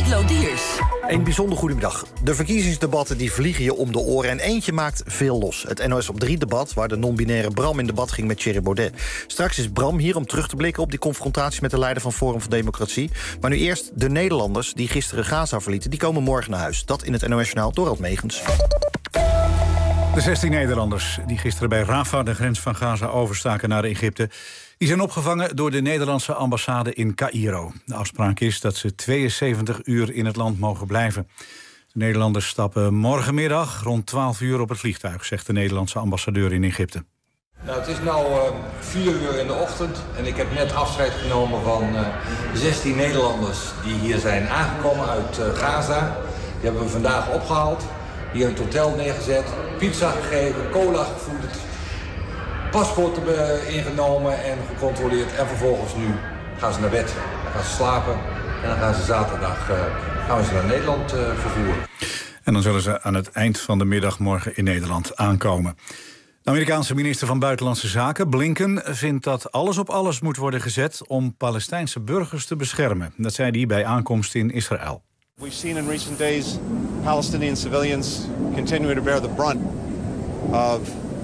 Lodiers. Een bijzonder goedemiddag. De verkiezingsdebatten die vliegen je om de oren en eentje maakt veel los. Het NOS op 3-debat, waar de non-binaire Bram in debat ging met Thierry Baudet. Straks is Bram hier om terug te blikken op die confrontatie met de leider van Forum voor Democratie. Maar nu eerst de Nederlanders die gisteren Gaza verlieten. Die komen morgen naar huis. Dat in het NOS-journaal Dorald Megens. De 16 Nederlanders die gisteren bij Rafah de grens van Gaza overstaken naar Egypte, die zijn opgevangen door de Nederlandse ambassade in Caïro. De afspraak is dat ze 72 uur in het land mogen blijven. De Nederlanders stappen morgenmiddag rond 12 uur op het vliegtuig, zegt de Nederlandse ambassadeur in Egypte. Nou, het is nu 4 uur in de ochtend en ik heb net afscheid genomen van 16 Nederlanders die hier zijn aangekomen uit Gaza. Die hebben we vandaag opgehaald, hier in het hotel neergezet, pizza gegeven, cola gevoerd, paspoorten ingenomen en gecontroleerd. En vervolgens nu gaan ze naar bed, dan gaan ze slapen en dan gaan ze zaterdag gaan we ze naar Nederland vervoeren. En dan zullen ze aan het eind van de middag morgen in Nederland aankomen. De Amerikaanse minister van Buitenlandse Zaken, Blinken, vindt dat alles op alles moet worden gezet om Palestijnse burgers te beschermen. Dat zei hij bij aankomst in Israël. We've seen in recent days Palestinian civilians continuing to bear the brunt of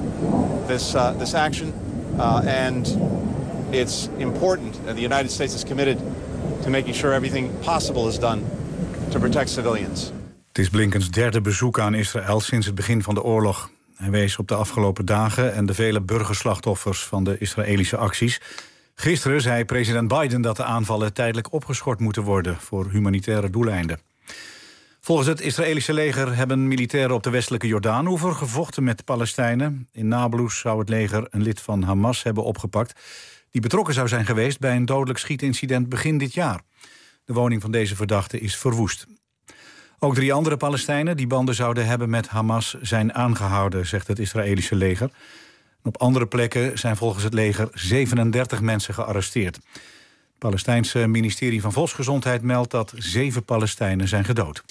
this action, and it's important. The United States is committed to making sure everything possible is done to protect civilians. Het is Blinkens derde bezoek aan Israël sinds het begin van de oorlog. Hij wees op de afgelopen dagen en de vele burgerslachtoffers van de Israëlische acties. Gisteren zei president Biden dat de aanvallen tijdelijk opgeschort moeten worden voor humanitaire doeleinden. Volgens het Israëlische leger hebben militairen op de westelijke Jordaanoever gevochten met Palestijnen. In Nablus zou het leger een lid van Hamas hebben opgepakt die betrokken zou zijn geweest bij een dodelijk schietincident begin dit jaar. De woning van deze verdachte is verwoest. Ook 3 andere Palestijnen die banden zouden hebben met Hamas zijn aangehouden, zegt het Israëlische leger. Op andere plekken zijn volgens het leger 37 mensen gearresteerd. Het Palestijnse ministerie van Volksgezondheid meldt dat 7 Palestijnen zijn gedood.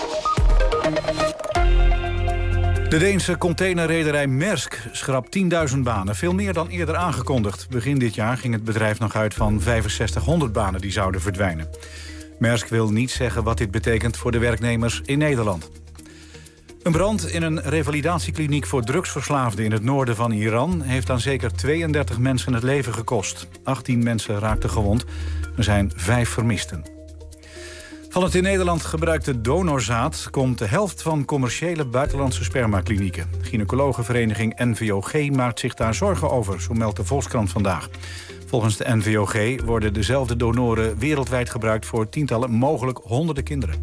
De Deense containerrederij Maersk schrapt 10.000 banen, veel meer dan eerder aangekondigd. Begin dit jaar ging het bedrijf nog uit van 6500 banen die zouden verdwijnen. Maersk wil niet zeggen wat dit betekent voor de werknemers in Nederland. Een brand in een revalidatiekliniek voor drugsverslaafden in het noorden van Iran heeft aan zeker 32 mensen het leven gekost. 18 mensen raakten gewond. Er zijn 5 vermisten. Van het in Nederland gebruikte donorzaad komt de helft van commerciële buitenlandse spermaklinieken. De gynaecologenvereniging NVOG maakt zich daar zorgen over, zo meldt de Volkskrant vandaag. Volgens de NVOG worden dezelfde donoren wereldwijd gebruikt voor tientallen, mogelijk honderden kinderen.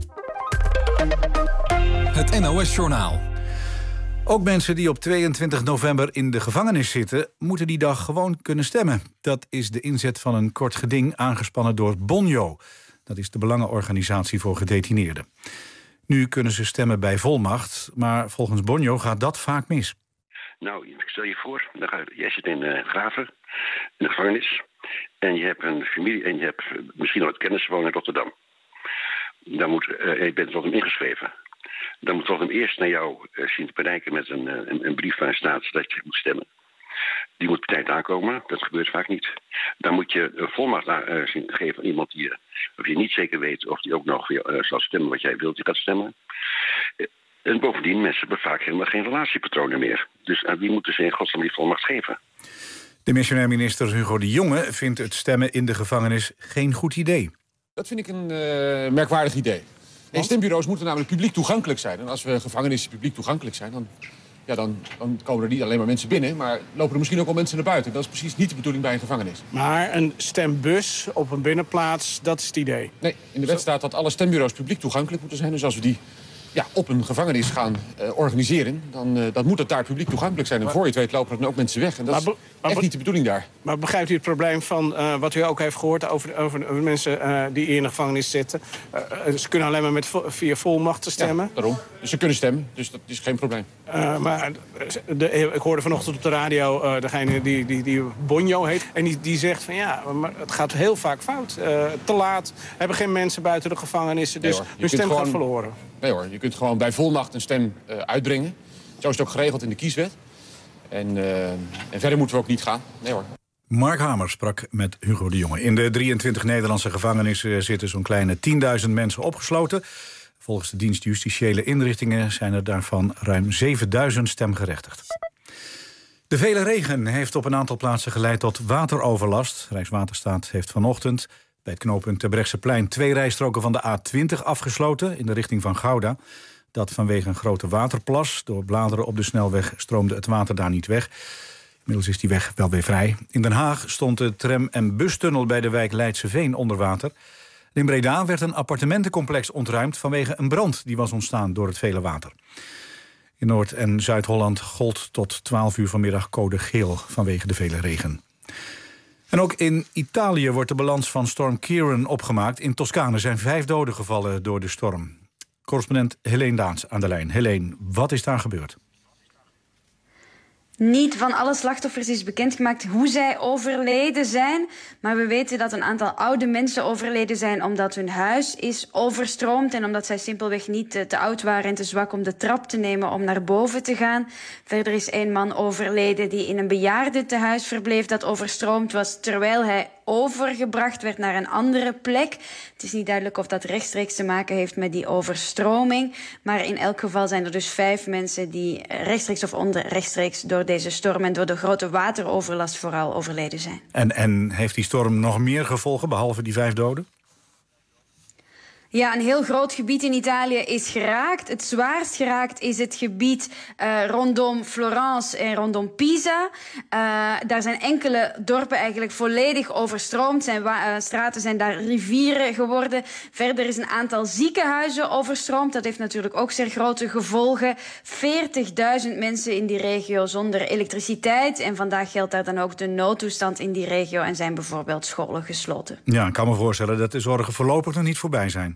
Het NOS-journaal. Ook mensen die op 22 november in de gevangenis zitten, moeten die dag gewoon kunnen stemmen. Dat is de inzet van een kort geding aangespannen door Bonjo. Dat is de belangenorganisatie voor gedetineerden. Nu kunnen ze stemmen bij volmacht, maar volgens Bonjo gaat dat vaak mis. Nou, stel je voor, jij zit in Graven, in de gevangenis, en je hebt een familie en je hebt misschien al wat kennissen wonen in Rotterdam. Je bent tot hem ingeschreven. Dan moet tot hem eerst naar jou zien te bereiken met een brief van staat dat je moet stemmen. Die moet op tijd aankomen, dat gebeurt vaak niet. Dan moet je een volmacht geven aan iemand die of je niet zeker weet of die ook nog weer zal stemmen wat jij wilt, die gaat stemmen. En bovendien, mensen hebben vaak helemaal geen relatiepatronen meer. Dus aan wie moeten ze in godsnaam die volmacht geven? De missionair minister Hugo de Jonge vindt het stemmen in de gevangenis geen goed idee. Dat vind ik een merkwaardig idee. Nee, stembureaus moeten namelijk publiek toegankelijk zijn. En als we gevangenissen publiek toegankelijk zijn, dan komen er niet alleen maar mensen binnen, maar lopen er misschien ook wel mensen naar buiten. Dat is precies niet de bedoeling bij een gevangenis. Maar een stembus op een binnenplaats, dat is het idee? Nee, in de wet staat dat alle stembureaus publiek toegankelijk moeten zijn. Dus als we die op een gevangenis gaan organiseren, dan moet het daar publiek toegankelijk zijn. En voor je het weet lopen er dan ook mensen weg. En dat is echt niet de bedoeling daar. Maar begrijpt u het probleem van wat u ook heeft gehoord over mensen die in de gevangenis zitten? Ze kunnen alleen maar via volmachten stemmen. Ja, daarom. Dus ze kunnen stemmen, dus dat is geen probleem. Maar ik hoorde vanochtend op de radio degene die Bonjo heet. En die zegt van maar het gaat heel vaak fout. Te laat, hebben geen mensen buiten de gevangenissen. Dus hun stem gaat verloren. Nee hoor, je kunt gewoon bij volmacht een stem uitbrengen. Zo is het ook geregeld in de kieswet. En verder moeten we ook niet gaan. Nee hoor. Mark Hamer sprak met Hugo de Jonge. In de 23 Nederlandse gevangenissen zitten zo'n kleine 10.000 mensen opgesloten. Volgens de dienst Justitiële Inrichtingen zijn er daarvan ruim 7.000 stemgerechtigd. De vele regen heeft op een aantal plaatsen geleid tot wateroverlast. Rijkswaterstaat heeft vanochtend bij het knooppunt Terbrechtseplein 2 rijstroken van de A20 afgesloten in de richting van Gouda. Dat vanwege een grote waterplas. Door bladeren op de snelweg stroomde het water daar niet weg. Inmiddels is die weg wel weer vrij. In Den Haag stond de tram- en bustunnel bij de wijk Leidseveen onder water. In Breda werd een appartementencomplex ontruimd vanwege een brand die was ontstaan door het vele water. In Noord- en Zuid-Holland gold tot 12 uur vanmiddag code geel vanwege de vele regen. En ook in Italië wordt de balans van storm Ciarán opgemaakt. In Toscane zijn 5 doden gevallen door de storm. Correspondent Helene Daans aan de lijn. Helene, wat is daar gebeurd? Niet van alle slachtoffers is bekendgemaakt hoe zij overleden zijn. Maar we weten dat een aantal oude mensen overleden zijn omdat hun huis is overstroomd en omdat zij simpelweg niet te oud waren en te zwak om de trap te nemen om naar boven te gaan. Verder is 1 man overleden die in een bejaardentehuis verbleef dat overstroomd was terwijl hij overgebracht werd naar een andere plek. Het is niet duidelijk of dat rechtstreeks te maken heeft met die overstroming. Maar in elk geval zijn er dus 5 mensen die rechtstreeks of onrechtstreeks door deze storm en door de grote wateroverlast vooral overleden zijn. En heeft die storm nog meer gevolgen, behalve die 5 doden? Ja, een heel groot gebied in Italië is geraakt. Het zwaarst geraakt is het gebied rondom Florence en rondom Pisa. Daar zijn enkele dorpen eigenlijk volledig overstroomd. Straten zijn daar rivieren geworden. Verder is een aantal ziekenhuizen overstroomd. Dat heeft natuurlijk ook zeer grote gevolgen. 40.000 mensen in die regio zonder elektriciteit. En vandaag geldt daar dan ook de noodtoestand in die regio en zijn bijvoorbeeld scholen gesloten. Ja, ik kan me voorstellen dat de zorgen voorlopig nog niet voorbij zijn.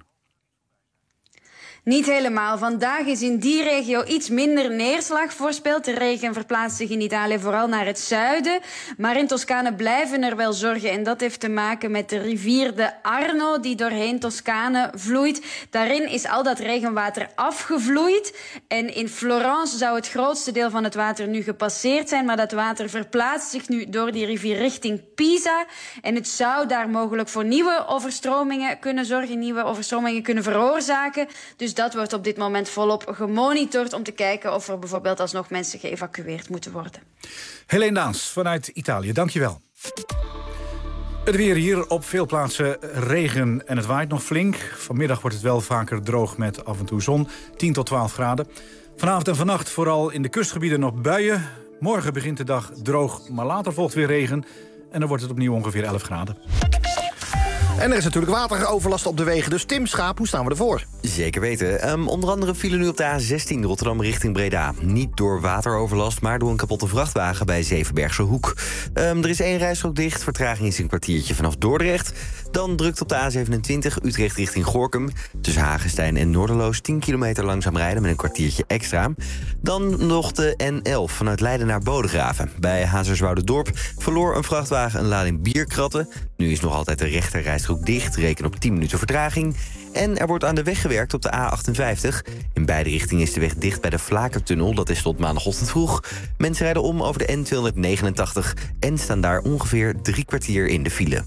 Niet helemaal. Vandaag is in die regio iets minder neerslag voorspeld. De regen verplaatst zich in Italië vooral naar het zuiden. Maar in Toscane blijven er wel zorgen. En dat heeft te maken met de rivier de Arno die doorheen Toscane vloeit. Daarin is al dat regenwater afgevloeid. En in Florence zou het grootste deel van het water nu gepasseerd zijn. Maar dat water verplaatst zich nu door die rivier richting Pisa. En het zou daar mogelijk voor nieuwe overstromingen kunnen zorgen. Nieuwe overstromingen kunnen veroorzaken. Dus dat wordt op dit moment volop gemonitord om te kijken of er bijvoorbeeld alsnog mensen geëvacueerd moeten worden. Helene Daans vanuit Italië, dankjewel. Het weer hier op veel plaatsen regen en het waait nog flink. Vanmiddag wordt het wel vaker droog met af en toe zon, 10 tot 12 graden. Vanavond en vannacht vooral in de kustgebieden nog buien. Morgen begint de dag droog, maar later volgt weer regen. En dan wordt het opnieuw ongeveer 11 graden. En er is natuurlijk wateroverlast op de wegen. Dus Tim Schaap, hoe staan we ervoor? Zeker weten. Onder andere vielen nu op de A16 Rotterdam richting Breda. Niet door wateroverlast, maar door een kapotte vrachtwagen bij Zevenbergse Hoek. Er is 1 rijstrook dicht. Vertraging is een kwartiertje vanaf Dordrecht. Dan drukt op de A27 Utrecht richting Gorinchem. Tussen Hagestein en Noorderloos 10 kilometer langzaam rijden met een kwartiertje extra. Dan nog de N11 vanuit Leiden naar Bodegraven. Bij Hazerswoude-Dorp verloor een vrachtwagen een lading bierkratten. Nu is nog altijd de rechter rijstrook dicht. Reken op 10 minuten vertraging. En er wordt aan de weg gewerkt op de A58. In beide richtingen is de weg dicht bij de Vlakertunnel. Dat is tot maandagochtend vroeg. Mensen rijden om over de N289 en staan daar ongeveer 3 kwartier in de file.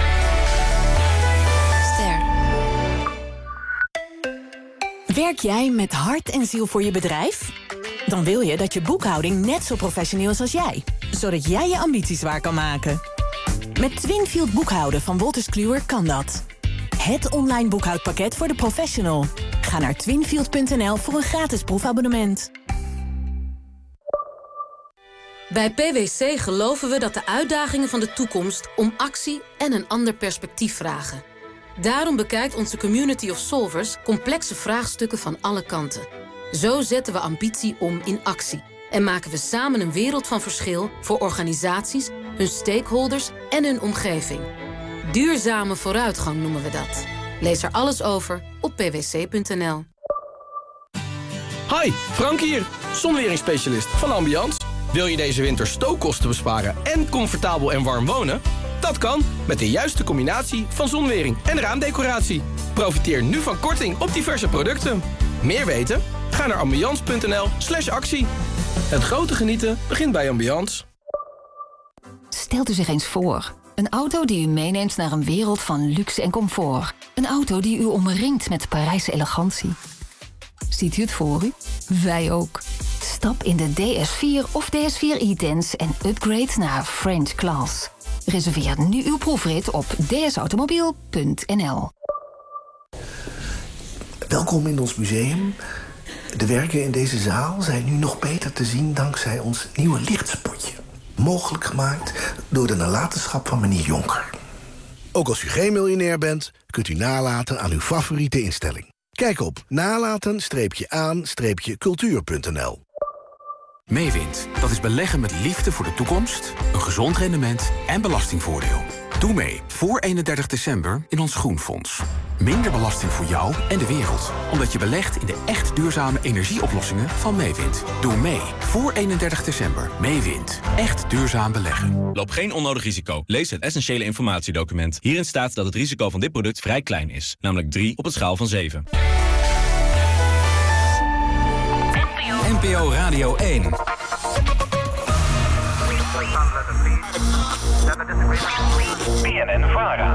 Werk jij met hart en ziel voor je bedrijf? Dan wil je dat je boekhouding net zo professioneel is als jij. Zodat jij je ambities waar kan maken. Met Twinfield boekhouden van Wolters Kluwer kan dat. Het online boekhoudpakket voor de professional. Ga naar twinfield.nl voor een gratis proefabonnement. Bij PwC geloven we dat de uitdagingen van de toekomst om actie en een ander perspectief vragen. Daarom bekijkt onze community of solvers complexe vraagstukken van alle kanten. Zo zetten we ambitie om in actie. En maken we samen een wereld van verschil voor organisaties, hun stakeholders en hun omgeving. Duurzame vooruitgang noemen we dat. Lees er alles over op pwc.nl. Hi, Frank hier, zonweringsspecialist van Ambiance. Wil je deze winter stookkosten besparen en comfortabel en warm wonen? Dat kan met de juiste combinatie van zonwering en raamdecoratie. Profiteer nu van korting op diverse producten. Meer weten? Ga naar ambiance.nl/actie. Het grote genieten begint bij Ambiance. Stelt u zich eens voor. Een auto die u meeneemt naar een wereld van luxe en comfort. Een auto die u omringt met Parijse elegantie. Ziet u het voor u? Wij ook. Stap in de DS4 of DS4 e-Dance en upgrade naar French Class. Reserveer nu uw proefrit op dsautomobiel.nl. Welkom in ons museum. De werken in deze zaal zijn nu nog beter te zien dankzij ons nieuwe lichtspotje. Mogelijk gemaakt door de nalatenschap van meneer Jonker. Ook als u geen miljonair bent, kunt u nalaten aan uw favoriete instelling. Kijk op nalaten-aan-cultuur.nl. Meewind, dat is beleggen met liefde voor de toekomst, een gezond rendement en belastingvoordeel. Doe mee voor 31 december in ons Groenfonds. Minder belasting voor jou en de wereld, omdat je belegt in de echt duurzame energieoplossingen van Meewind. Doe mee voor 31 december. Meewind. Echt duurzaam beleggen. Loop geen onnodig risico. Lees het essentiële informatiedocument. Hierin staat dat het risico van dit product vrij klein is. Namelijk 3 op een schaal van 7. NPO Radio 1. BNN-VARA.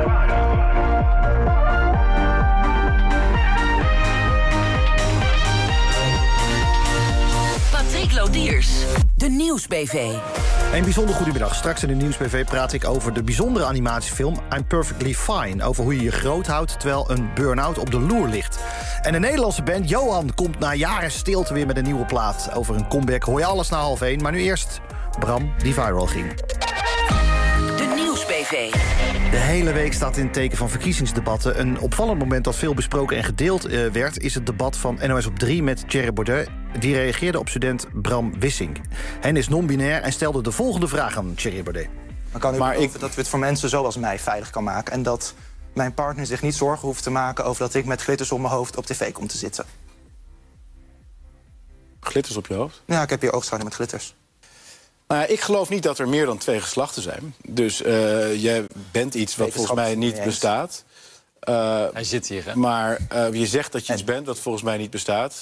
Patrick Lodiers, de Nieuwsbv. Een bijzonder goedemiddag. Straks in de Nieuwsbv praat ik over de bijzondere animatiefilm I'm Perfectly Fine. Over hoe je je groot houdt terwijl een burn-out op de loer ligt. En de Nederlandse band Johan komt na jaren stilte weer met een nieuwe plaat. Over een comeback hoor je alles na 12:30. Maar nu eerst Bram, die viral ging. De Nieuwsbv. De hele week staat in het teken van verkiezingsdebatten. Een opvallend moment dat veel besproken en gedeeld werd... is het debat van NOS op 3 met Thierry Baudet. Die reageerde op student Bram Wissink. Hij is non-binair en stelde de volgende vraag aan Thierry Baudet. Dan kan u beloven dat we het voor mensen zoals mij veilig kan maken... en dat mijn partner zich niet zorgen hoeft te maken... over dat ik met glitters op mijn hoofd op tv kom te zitten. Glitters op je hoofd? Ja, ik heb hier oogschaduw met glitters. Nou ja, ik geloof niet dat er meer dan 2 geslachten zijn. Dus jij bent iets wat volgens mij niet bestaat. Hij zit hier, hè? Maar je zegt dat je iets bent wat volgens mij niet bestaat.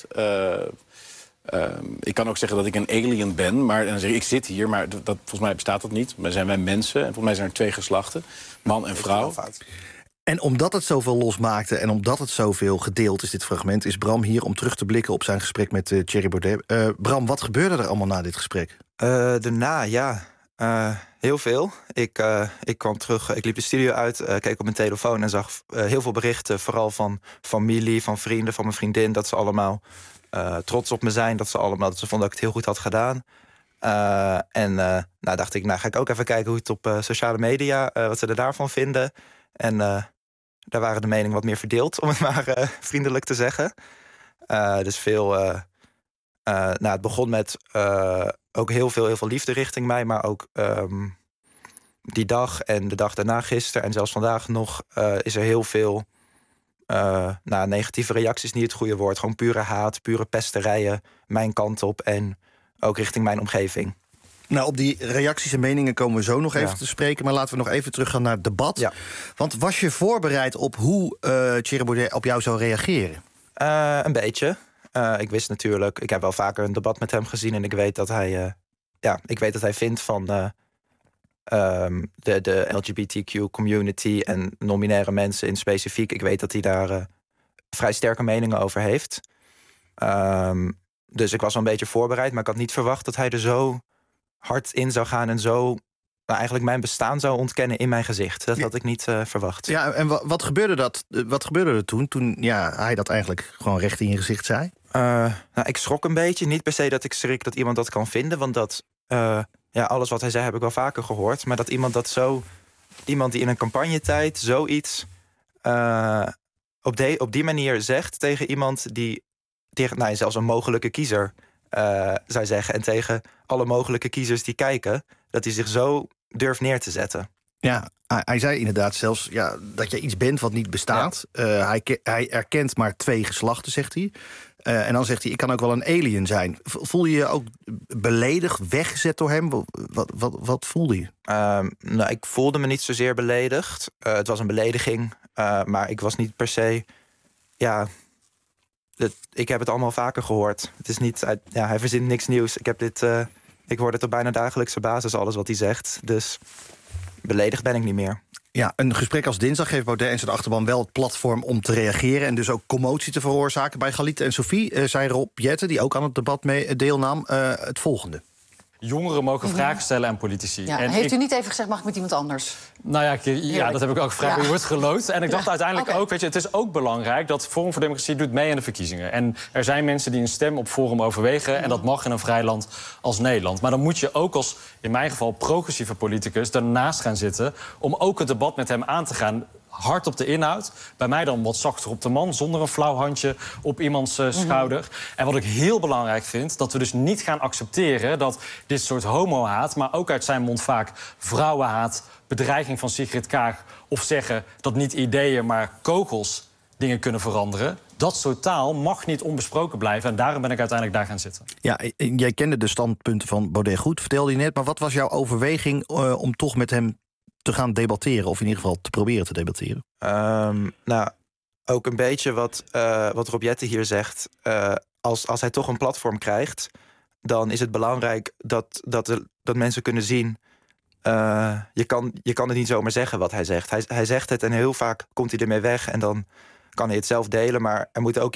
Ik kan ook zeggen dat ik een alien ben, maar dan zeg ik zit hier, maar volgens mij bestaat dat niet. Maar zijn wij mensen en volgens mij zijn er 2 geslachten, man en vrouw. En omdat het zoveel losmaakte en omdat het zoveel gedeeld is, dit fragment... is Bram hier om terug te blikken op zijn gesprek met Thierry Baudet. Bram, wat gebeurde er allemaal na dit gesprek? Daarna, ja, heel veel. Ik kwam terug, ik liep de studio uit, keek op mijn telefoon... en zag heel veel berichten, vooral van familie, van vrienden, van mijn vriendin... dat ze allemaal trots op me zijn, dat ze vonden dat ik het heel goed had gedaan. Dacht ik, ga ik ook even kijken hoe het op sociale media... wat ze er daarvan vinden. En daar waren de meningen wat meer verdeeld, om het maar vriendelijk te zeggen. Dus veel... het begon met ook heel veel liefde richting mij... maar ook die dag en de dag daarna gisteren... en zelfs vandaag nog is er heel veel negatieve reacties... niet het goede woord, gewoon pure haat, pure pesterijen... mijn kant op en ook richting mijn omgeving. Nou, op die reacties en meningen komen we zo nog even te spreken... maar laten we nog even teruggaan naar het debat. Ja. Want was je voorbereid op hoe Thierry Baudet op jou zou reageren? Een beetje. Ik wist natuurlijk, ik heb wel vaker een debat met hem gezien... en ik weet dat hij, vindt van de LGBTQ-community... en non-binaire mensen in specifiek. Ik weet dat hij daar vrij sterke meningen over heeft. Dus ik was wel een beetje voorbereid... maar ik had niet verwacht dat hij er zo hard in zou gaan... en zo eigenlijk mijn bestaan zou ontkennen in mijn gezicht. Dat had ik niet verwacht. Ja, en wat gebeurde er toen hij dat eigenlijk gewoon recht in je gezicht zei? Ik schrok een beetje. Niet per se dat ik schrik dat iemand dat kan vinden. Want dat, alles wat hij zei heb ik wel vaker gehoord. Maar dat iemand iemand die in een campagnetijd zoiets op die manier zegt tegen iemand die tegen zelfs een mogelijke kiezer zou zeggen. En tegen alle mogelijke kiezers die kijken, dat hij zich zo durft neer te zetten. Ja, hij zei inderdaad zelfs dat je iets bent wat niet bestaat. Ja. Hij erkent maar 2 geslachten, zegt hij. En dan zegt hij, ik kan ook wel een alien zijn. Voel je je ook beledigd, weggezet door hem? Wat voelde je? Ik voelde me niet zozeer beledigd. Het was een belediging, maar ik was niet per se... ik heb het allemaal vaker gehoord. Het is niet, hij verzint niks nieuws. Ik heb dit Ik hoor het op bijna dagelijkse basis, alles wat hij zegt. Dus beledigd ben ik niet meer. Ja, een gesprek als dinsdag geeft Baudet en zijn achterban wel het platform om te reageren... en dus ook commotie te veroorzaken. Bij Galit en Sophie zei Rob Jetten, die ook aan het debat deelnam, het volgende. Jongeren mogen vragen stellen aan politici. Ja, en heeft u niet even gezegd, mag ik met iemand anders? Nou ja, dat heb ik ook gevraagd. Je wordt geloot. En ik dacht uiteindelijk ook, weet je, het is ook belangrijk... dat Forum voor Democratie doet mee aan de verkiezingen. En er zijn mensen die een stem op Forum overwegen... en dat mag in een vrij land als Nederland. Maar dan moet je ook als, in mijn geval, progressieve politicus... daarnaast gaan zitten om ook het debat met hem aan te gaan... hard op de inhoud. Bij mij dan wat zachter op de man, zonder een flauw handje op iemands schouder. En wat ik heel belangrijk vind, dat we dus niet gaan accepteren... dat dit soort homohaat, maar ook uit zijn mond vaak vrouwenhaat... bedreiging van Sigrid Kaag of zeggen dat niet ideeën, maar kogels dingen kunnen veranderen... dat soort taal mag niet onbesproken blijven. En daarom ben ik uiteindelijk daar gaan zitten. Ja, jij kende de standpunten van Baudet goed, vertelde je net. Maar wat was jouw overweging om toch met hem te gaan debatteren... of in ieder geval te proberen te debatteren? Nou, ook een beetje wat Rob Jetten hier zegt. Als hij toch een platform krijgt... dan is het belangrijk dat mensen kunnen zien... Je kan het niet zomaar zeggen wat hij zegt. Hij zegt het en heel vaak komt hij ermee weg... en dan kan hij het zelf delen. Maar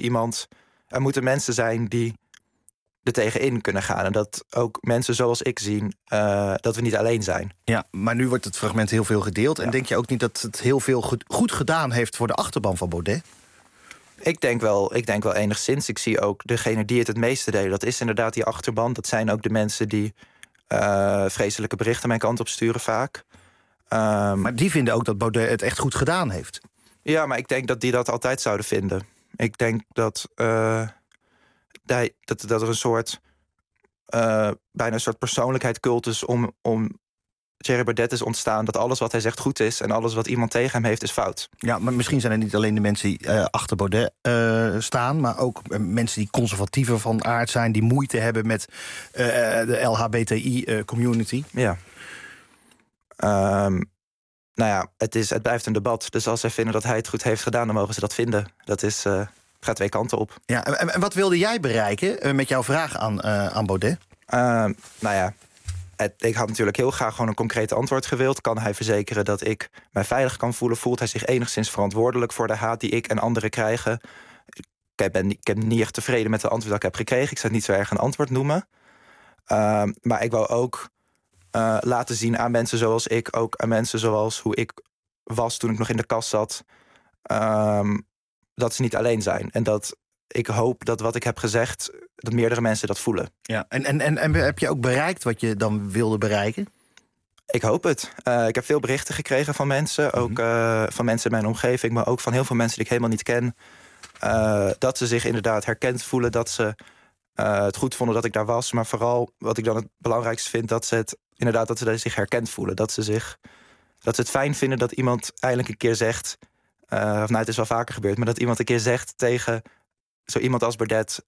er moeten mensen zijn die er tegenin kunnen gaan. En dat ook mensen zoals ik zien dat we niet alleen zijn. Ja, maar nu wordt het fragment heel veel gedeeld. En denk je ook niet dat het heel veel goed gedaan heeft... voor de achterban van Baudet? Ik denk wel enigszins. Ik zie ook degene die het meeste deden. Dat is inderdaad die achterban. Dat zijn ook de mensen die vreselijke berichten mijn kant op sturen vaak. Maar die vinden ook dat Baudet het echt goed gedaan heeft. Ja, maar ik denk dat die dat altijd zouden vinden. Ik denk dat er een soort... bijna een soort persoonlijkheidscultus om Thierry Baudet is ontstaan... dat alles wat hij zegt goed is en alles wat iemand tegen hem heeft is fout. Ja, maar misschien zijn er niet alleen de mensen die achter Baudet staan... maar ook mensen die conservatiever van aard zijn... die moeite hebben met de LHBTI-community. Ja. Nou ja, het blijft een debat. Dus als zij vinden dat hij het goed heeft gedaan... dan mogen ze dat vinden. Dat gaat twee kanten op. Ja, en wat wilde jij bereiken met jouw vraag aan Baudet? Nou ja, ik had natuurlijk heel graag gewoon een concreet antwoord gewild. Kan hij verzekeren dat ik mij veilig kan voelen? Voelt hij zich enigszins verantwoordelijk voor de haat die ik en anderen krijgen? Ik ben niet echt tevreden met het antwoord dat ik heb gekregen. Ik zou het niet zo erg een antwoord noemen. Maar ik wou ook laten zien aan mensen zoals ik... ook aan mensen zoals hoe ik was toen ik nog in de kast zat... dat ze niet alleen zijn. En dat ik hoop dat wat ik heb gezegd... dat meerdere mensen dat voelen. Ja. En heb je ook bereikt wat je dan wilde bereiken? Ik hoop het. Ik heb veel berichten gekregen van mensen. Ook van mensen in mijn omgeving... maar ook van heel veel mensen die ik helemaal niet ken. Dat ze zich inderdaad herkend voelen. Dat ze het goed vonden dat ik daar was. Maar vooral wat ik dan het belangrijkste vind... dat ze zich herkend voelen. Dat ze het fijn vinden dat iemand eindelijk een keer zegt... het is wel vaker gebeurd... maar dat iemand een keer zegt tegen zo iemand als Baudet...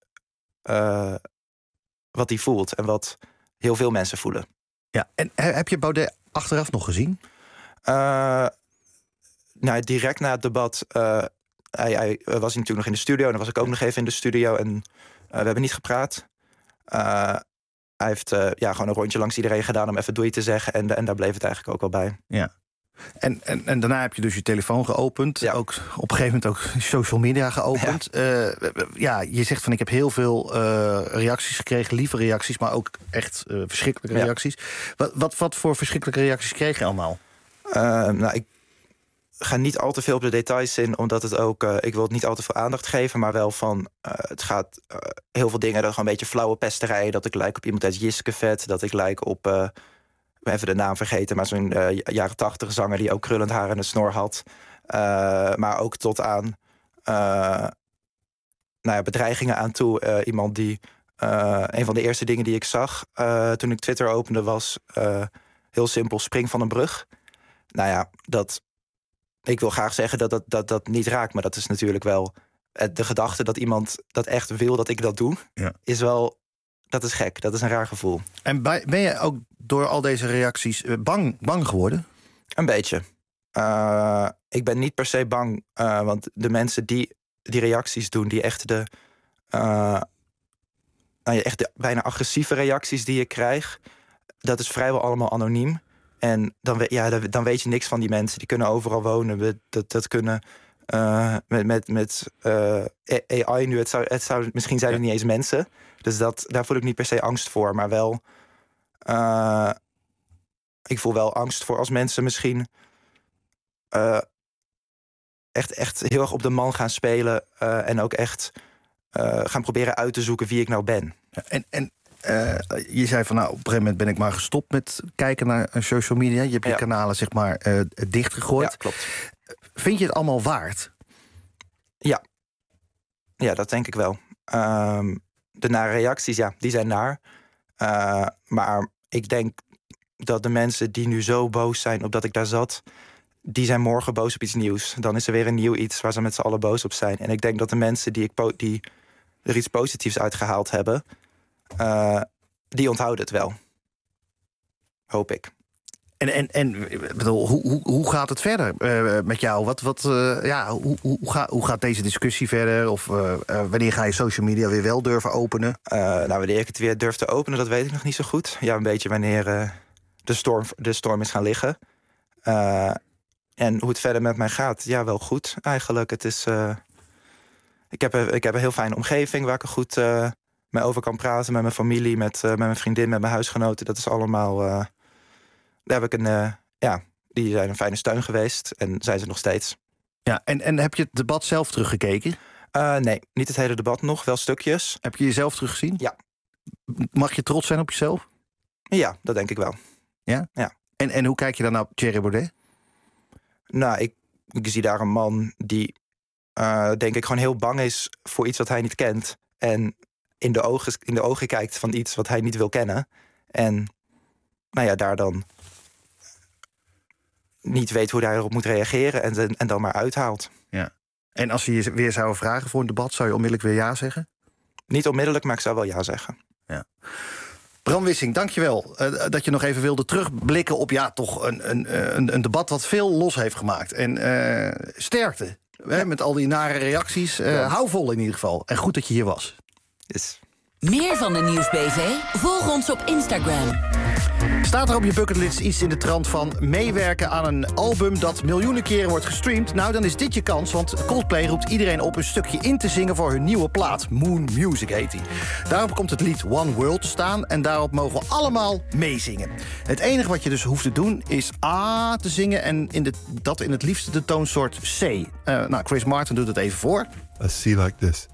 wat hij voelt en wat heel veel mensen voelen. Ja, en heb je Baudet achteraf nog gezien? Direct na het debat... hij was natuurlijk nog in de studio... en dan was ik ook nog even in de studio... en we hebben niet gepraat. Hij heeft gewoon een rondje langs iedereen gedaan... om even doei te zeggen en daar bleef het eigenlijk ook wel bij. Ja. En daarna heb je dus je telefoon geopend. Ja. Ook op een gegeven moment ook social media geopend. Ja. Je zegt van ik heb heel veel reacties gekregen. Lieve reacties, maar ook echt verschrikkelijke reacties. Wat voor verschrikkelijke reacties kreeg je allemaal? Ik ga niet al te veel op de details in. Omdat het ook... ik wil het niet al te veel aandacht geven. Maar wel van... het gaat heel veel dingen... dat gewoon een beetje flauwe pesterijen. Dat ik lijk op iemand uit Jiskevet. Dat ik lijk op... even de naam vergeten, maar zo'n jaren 80 zanger... die ook krullend haar en een snor had. Maar ook tot aan bedreigingen aan toe. Iemand die... een van de eerste dingen die ik zag toen ik Twitter opende was... heel simpel, spring van een brug. Nou ja, ik wil graag zeggen dat niet raakt... maar dat is natuurlijk wel... de gedachte dat iemand dat echt wil dat ik dat doe... is wel... Dat is gek, dat is een raar gevoel. En ben je ook door al deze reacties bang geworden? Een beetje. Ik ben niet per se bang, want de mensen die reacties doen... die echt de bijna agressieve reacties die je krijgt... dat is vrijwel allemaal anoniem. En dan weet je niks van die mensen. Die kunnen overal wonen. Dat kunnen met AI nu. Misschien zijn het niet eens mensen. Dus daar voel ik niet per se angst voor. Maar wel... ik voel wel angst voor als mensen misschien... echt heel erg op de man gaan spelen. En ook echt gaan proberen uit te zoeken wie ik nou ben. Je zei van, op een gegeven moment ben ik maar gestopt met kijken naar social media. Je hebt je kanalen zeg maar dichtgegooid. Ja, klopt. Vind je het allemaal waard? Ja. Ja, dat denk ik wel. De nare reacties, die zijn naar. Maar ik denk dat de mensen die nu zo boos zijn op dat ik daar zat... die zijn morgen boos op iets nieuws. Dan is er weer een nieuw iets waar ze met z'n allen boos op zijn. En ik denk dat de mensen die er iets positiefs uitgehaald hebben... die onthouden het wel. Hoop ik. En bedoel, hoe gaat het verder met jou? Hoe gaat deze discussie verder? Of wanneer ga je social media weer wel durven openen? Wanneer ik het weer durf te openen, dat weet ik nog niet zo goed. Ja, een beetje wanneer de storm is gaan liggen. En hoe het verder met mij gaat, ja, wel goed eigenlijk. Het is, ik heb een heel fijne omgeving waar ik er goed mee over kan praten. Met mijn familie, met mijn vriendin, met mijn huisgenoten. Dat is allemaal... daar heb ik die zijn een fijne steun geweest en zijn ze nog steeds. Ja, en heb je het debat zelf teruggekeken? Nee, niet het hele debat nog, wel stukjes. Heb je jezelf teruggezien? Ja. Mag je trots zijn op jezelf? Ja, dat denk ik wel. Ja? Ja. En hoe kijk je dan naar Thierry Baudet? Nou, ik zie daar een man die, denk ik, gewoon heel bang is voor iets wat hij niet kent. En in de ogen kijkt van iets wat hij niet wil kennen. En daar dan niet weet hoe hij erop moet reageren en dan maar uithaalt. Ja. En als ze je weer zouden vragen voor een debat, zou je onmiddellijk weer ja zeggen? Niet onmiddellijk, maar ik zou wel ja zeggen. Ja. Bram Wissing, dankjewel dat je nog even wilde terugblikken op toch een debat wat veel los heeft gemaakt. En sterkte, met al die nare reacties. Hou vol in ieder geval. En goed dat je hier was. Yes. Meer van de Nieuwsbv? Volg ons op Instagram. Staat er op je bucketlist iets in de trant van meewerken aan een album dat miljoenen keren wordt gestreamd? Nou, dan is dit je kans, want Coldplay roept iedereen op een stukje in te zingen voor hun nieuwe plaat. Moon Music heet die. Daarop komt het lied One World te staan en daarop mogen we allemaal meezingen. Het enige wat je dus hoeft te doen is A te zingen en dat in het liefste de toonsoort C. Chris Martin doet het even voor. A C like this.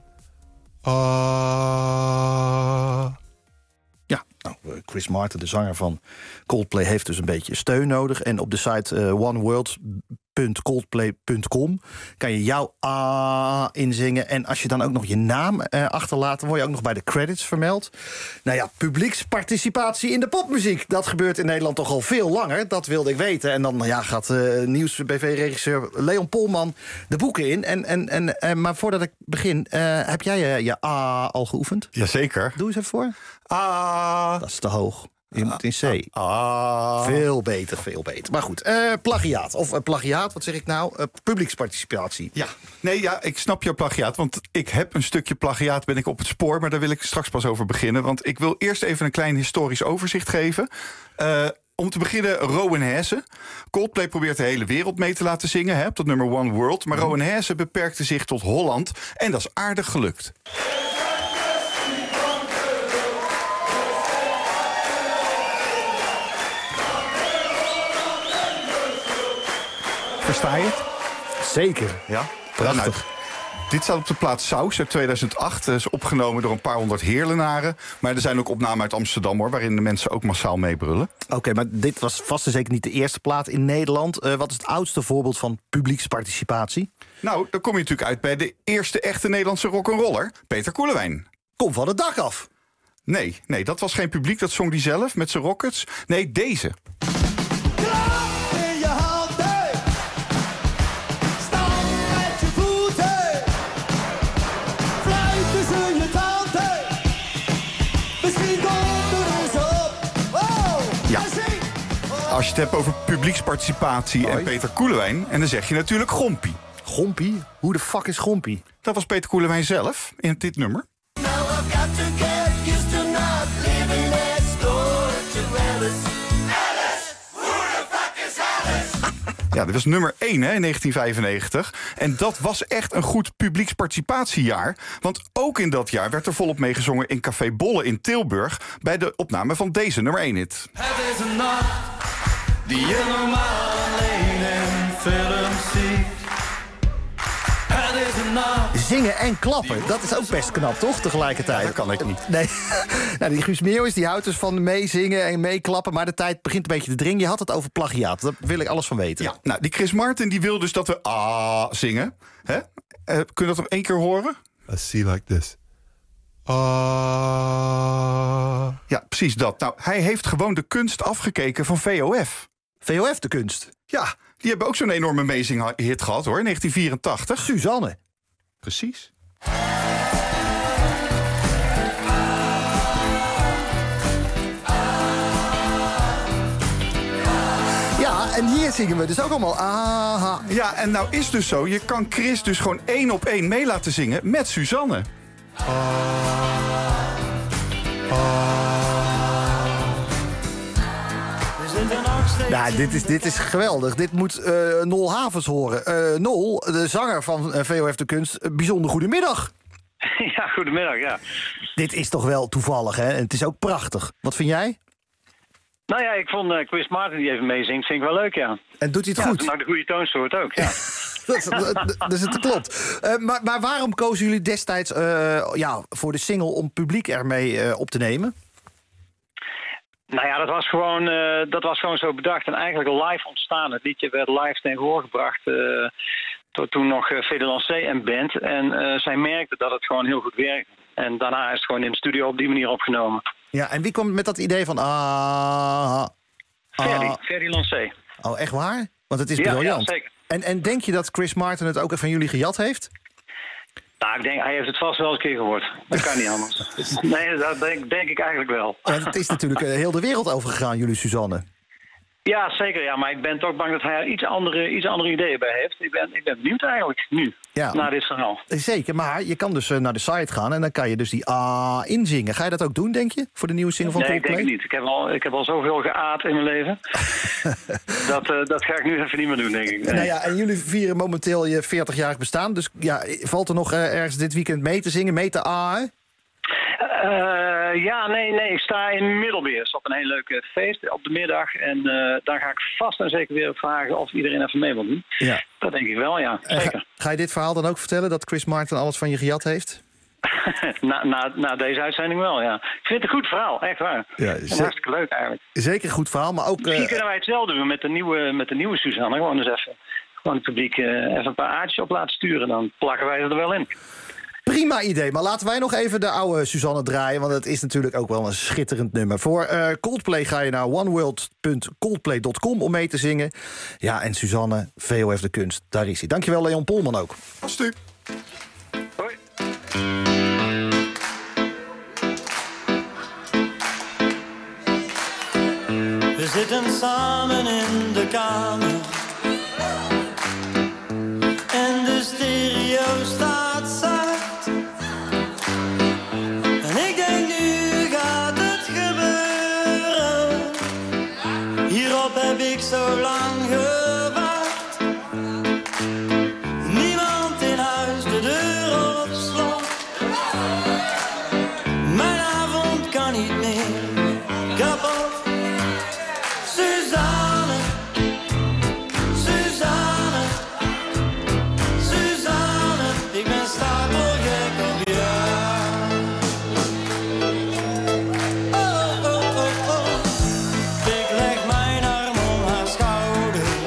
Ja, Chris Martin, de zanger van Coldplay, heeft dus een beetje steun nodig. En op de site oneworld.coldplay.com kan je jouw A inzingen. En als je dan ook nog je naam achterlaat, dan word je ook nog bij de credits vermeld. Nou ja, publieksparticipatie in de popmuziek. Dat gebeurt in Nederland toch al veel langer. Dat wilde ik weten. En dan gaat Nieuws-BV-regisseur Leon Polman de boeken in. Maar voordat ik begin, heb jij je A al geoefend? Jazeker. Doe eens even voor. A. Dat is te hoog. Je moet in C. Veel beter, veel beter. Maar goed, plagiaat. Of plagiaat, wat zeg ik nou? Publieksparticipatie. Ja, ik snap jouw plagiaat. Want ik heb een stukje plagiaat, ben ik op het spoor. Maar daar wil ik straks pas over beginnen. Want ik wil eerst even een klein historisch overzicht geven. Om te beginnen, Rowan Hesse. Coldplay probeert de hele wereld mee te laten zingen op dat nummer One World. Maar Rowan Hesse beperkte zich tot Holland. En dat is aardig gelukt. Versta je het? Zeker. Ja? Prachtig. Nou, dit staat op de plaat Saus uit 2008. Dat is opgenomen door een paar honderd Heerlenaren. Maar er zijn ook opnamen uit Amsterdam, waarin de mensen ook massaal meebrullen. Oké, maar dit was vast en zeker niet de eerste plaat in Nederland. Wat is het oudste voorbeeld van publieksparticipatie? Nou, dan kom je natuurlijk uit bij de eerste echte Nederlandse rock'n'roller, Peter Koelewijn. Kom van het dak af. Nee, dat was geen publiek, dat zong hij zelf met zijn Rockets. Nee, deze. Als je het hebt over publieksparticipatie en Peter Koelewijn, en dan zeg je natuurlijk Gompie. Gompie? Hoe de fuck is Gompie? Dat was Peter Koelewijn zelf in dit nummer. Ja, dat was nummer 1 hè, in 1995. En dat was echt een goed publieksparticipatiejaar. Want ook in dat jaar werd er volop meegezongen in Café Bolle in Tilburg... bij de opname van deze nummer 1-hit. Het is een nacht die je normaal alleen in films ziet. Het is een nacht. Zingen en klappen, dat is ook best knap, toch? Tegelijkertijd. Ja, dat kan ik niet. Nee. Nou, die Guus Meeuwis die houdt dus van meezingen en meeklappen... maar de tijd begint een beetje te dringen. Je had het over plagiaat, daar wil ik alles van weten. Ja, nou, die Chris Martin die wil dus dat we zingen. Hè? Kun je dat nog 1 keer horen? I see like this. Ja, precies dat. Nou, hij heeft gewoon de kunst afgekeken van VOF. VOF de kunst? Ja, die hebben ook zo'n enorme amazing hit gehad, hoor, in 1984. Suzanne. Precies. Ja, en hier zingen we dus ook allemaal aha. Ja, en nou is dus zo, je kan Chris dus gewoon 1 op 1 mee laten zingen met Suzanne. Nou, dit is geweldig. Dit moet Nol Havens horen. Nol, de zanger van VOF de Kunst, bijzonder goedemiddag. Ja, goedemiddag, ja. Dit is toch wel toevallig, hè? En het is ook prachtig. Wat vind jij? Nou ja, ik vond Chris Martin die even meezingt, vind ik wel leuk, ja. En doet hij het goed? Ja, de goede toonsoort ook, ja. Dus het klopt. Maar waarom kozen jullie destijds voor de single om publiek ermee op te nemen? Nou ja, dat was gewoon zo bedacht en eigenlijk live ontstaan. Het liedje werd live ten gehoor gebracht door toen nog Fede Lancé en band. En zij merkten dat het gewoon heel goed werkte. En daarna is het gewoon in de studio op die manier opgenomen. Ja, en wie kwam met dat idee van Ferdy Lancé. Oh, echt waar? Want het is briljant. Ja, zeker. En denk je dat Chris Martin het ook van jullie gejat heeft? Nou, ik denk, hij heeft het vast wel eens een keer gehoord. Dat kan niet anders. Nee, dat denk ik eigenlijk wel. Want het is natuurlijk heel de wereld overgegaan, jullie Suzanne. Ja, zeker. Ja, maar ik ben toch bang dat hij er iets andere ideeën bij heeft. Ik ben benieuwd eigenlijk, nu, na dit verhaal. Zeker, maar je kan dus naar de site gaan en dan kan je dus die inzingen. Ga je dat ook doen, denk je, voor de nieuwe single van Coldplay? Nee, ik denk het niet. Ik heb al zoveel geaat in mijn leven. dat ga ik nu even niet meer doen, denk ik. Nee. Nou ja, en jullie vieren momenteel je 40-jarig bestaan. Dus ja, valt er nog ergens dit weekend mee te zingen, mee te aaien? Nee. Ik sta in Middelbeers op een heel leuk feest op de middag. En daar ga ik vast en zeker weer vragen of iedereen even mee wil doen. Ja. Dat denk ik wel, ja. Zeker. Ga je dit verhaal dan ook vertellen, dat Chris Martin alles van je gejat heeft? na deze uitzending wel, ja. Ik vind het een goed verhaal, echt waar. Ja, hartstikke leuk eigenlijk. Zeker een goed verhaal, maar ook... Misschien kunnen wij het zelf doen met de nieuwe Suzanne. Gewoon eens even het publiek even een paar aardjes op laten sturen. Dan plakken wij er wel in. Prima idee, maar laten wij nog even de oude Suzanne draaien... want het is natuurlijk ook wel een schitterend nummer. Voor Coldplay ga je naar oneworld.coldplay.com om mee te zingen. Ja, en Suzanne, VOF de Kunst, daar is hij. Dankjewel, Leon Polman ook. Stu. Hoi. We zitten samen in de kamer en de stereo staat zacht. En ik denk, nu gaat het gebeuren. Hierop heb ik zo lang gewacht. Niemand in huis, de deur op slot. Mijn avond kan niet meer kapot. Suzanne, Suzanne, Suzanne, ik ben stapelgek op jou. Oh, oh, oh, oh. Ik leg mijn arm om haar schouder.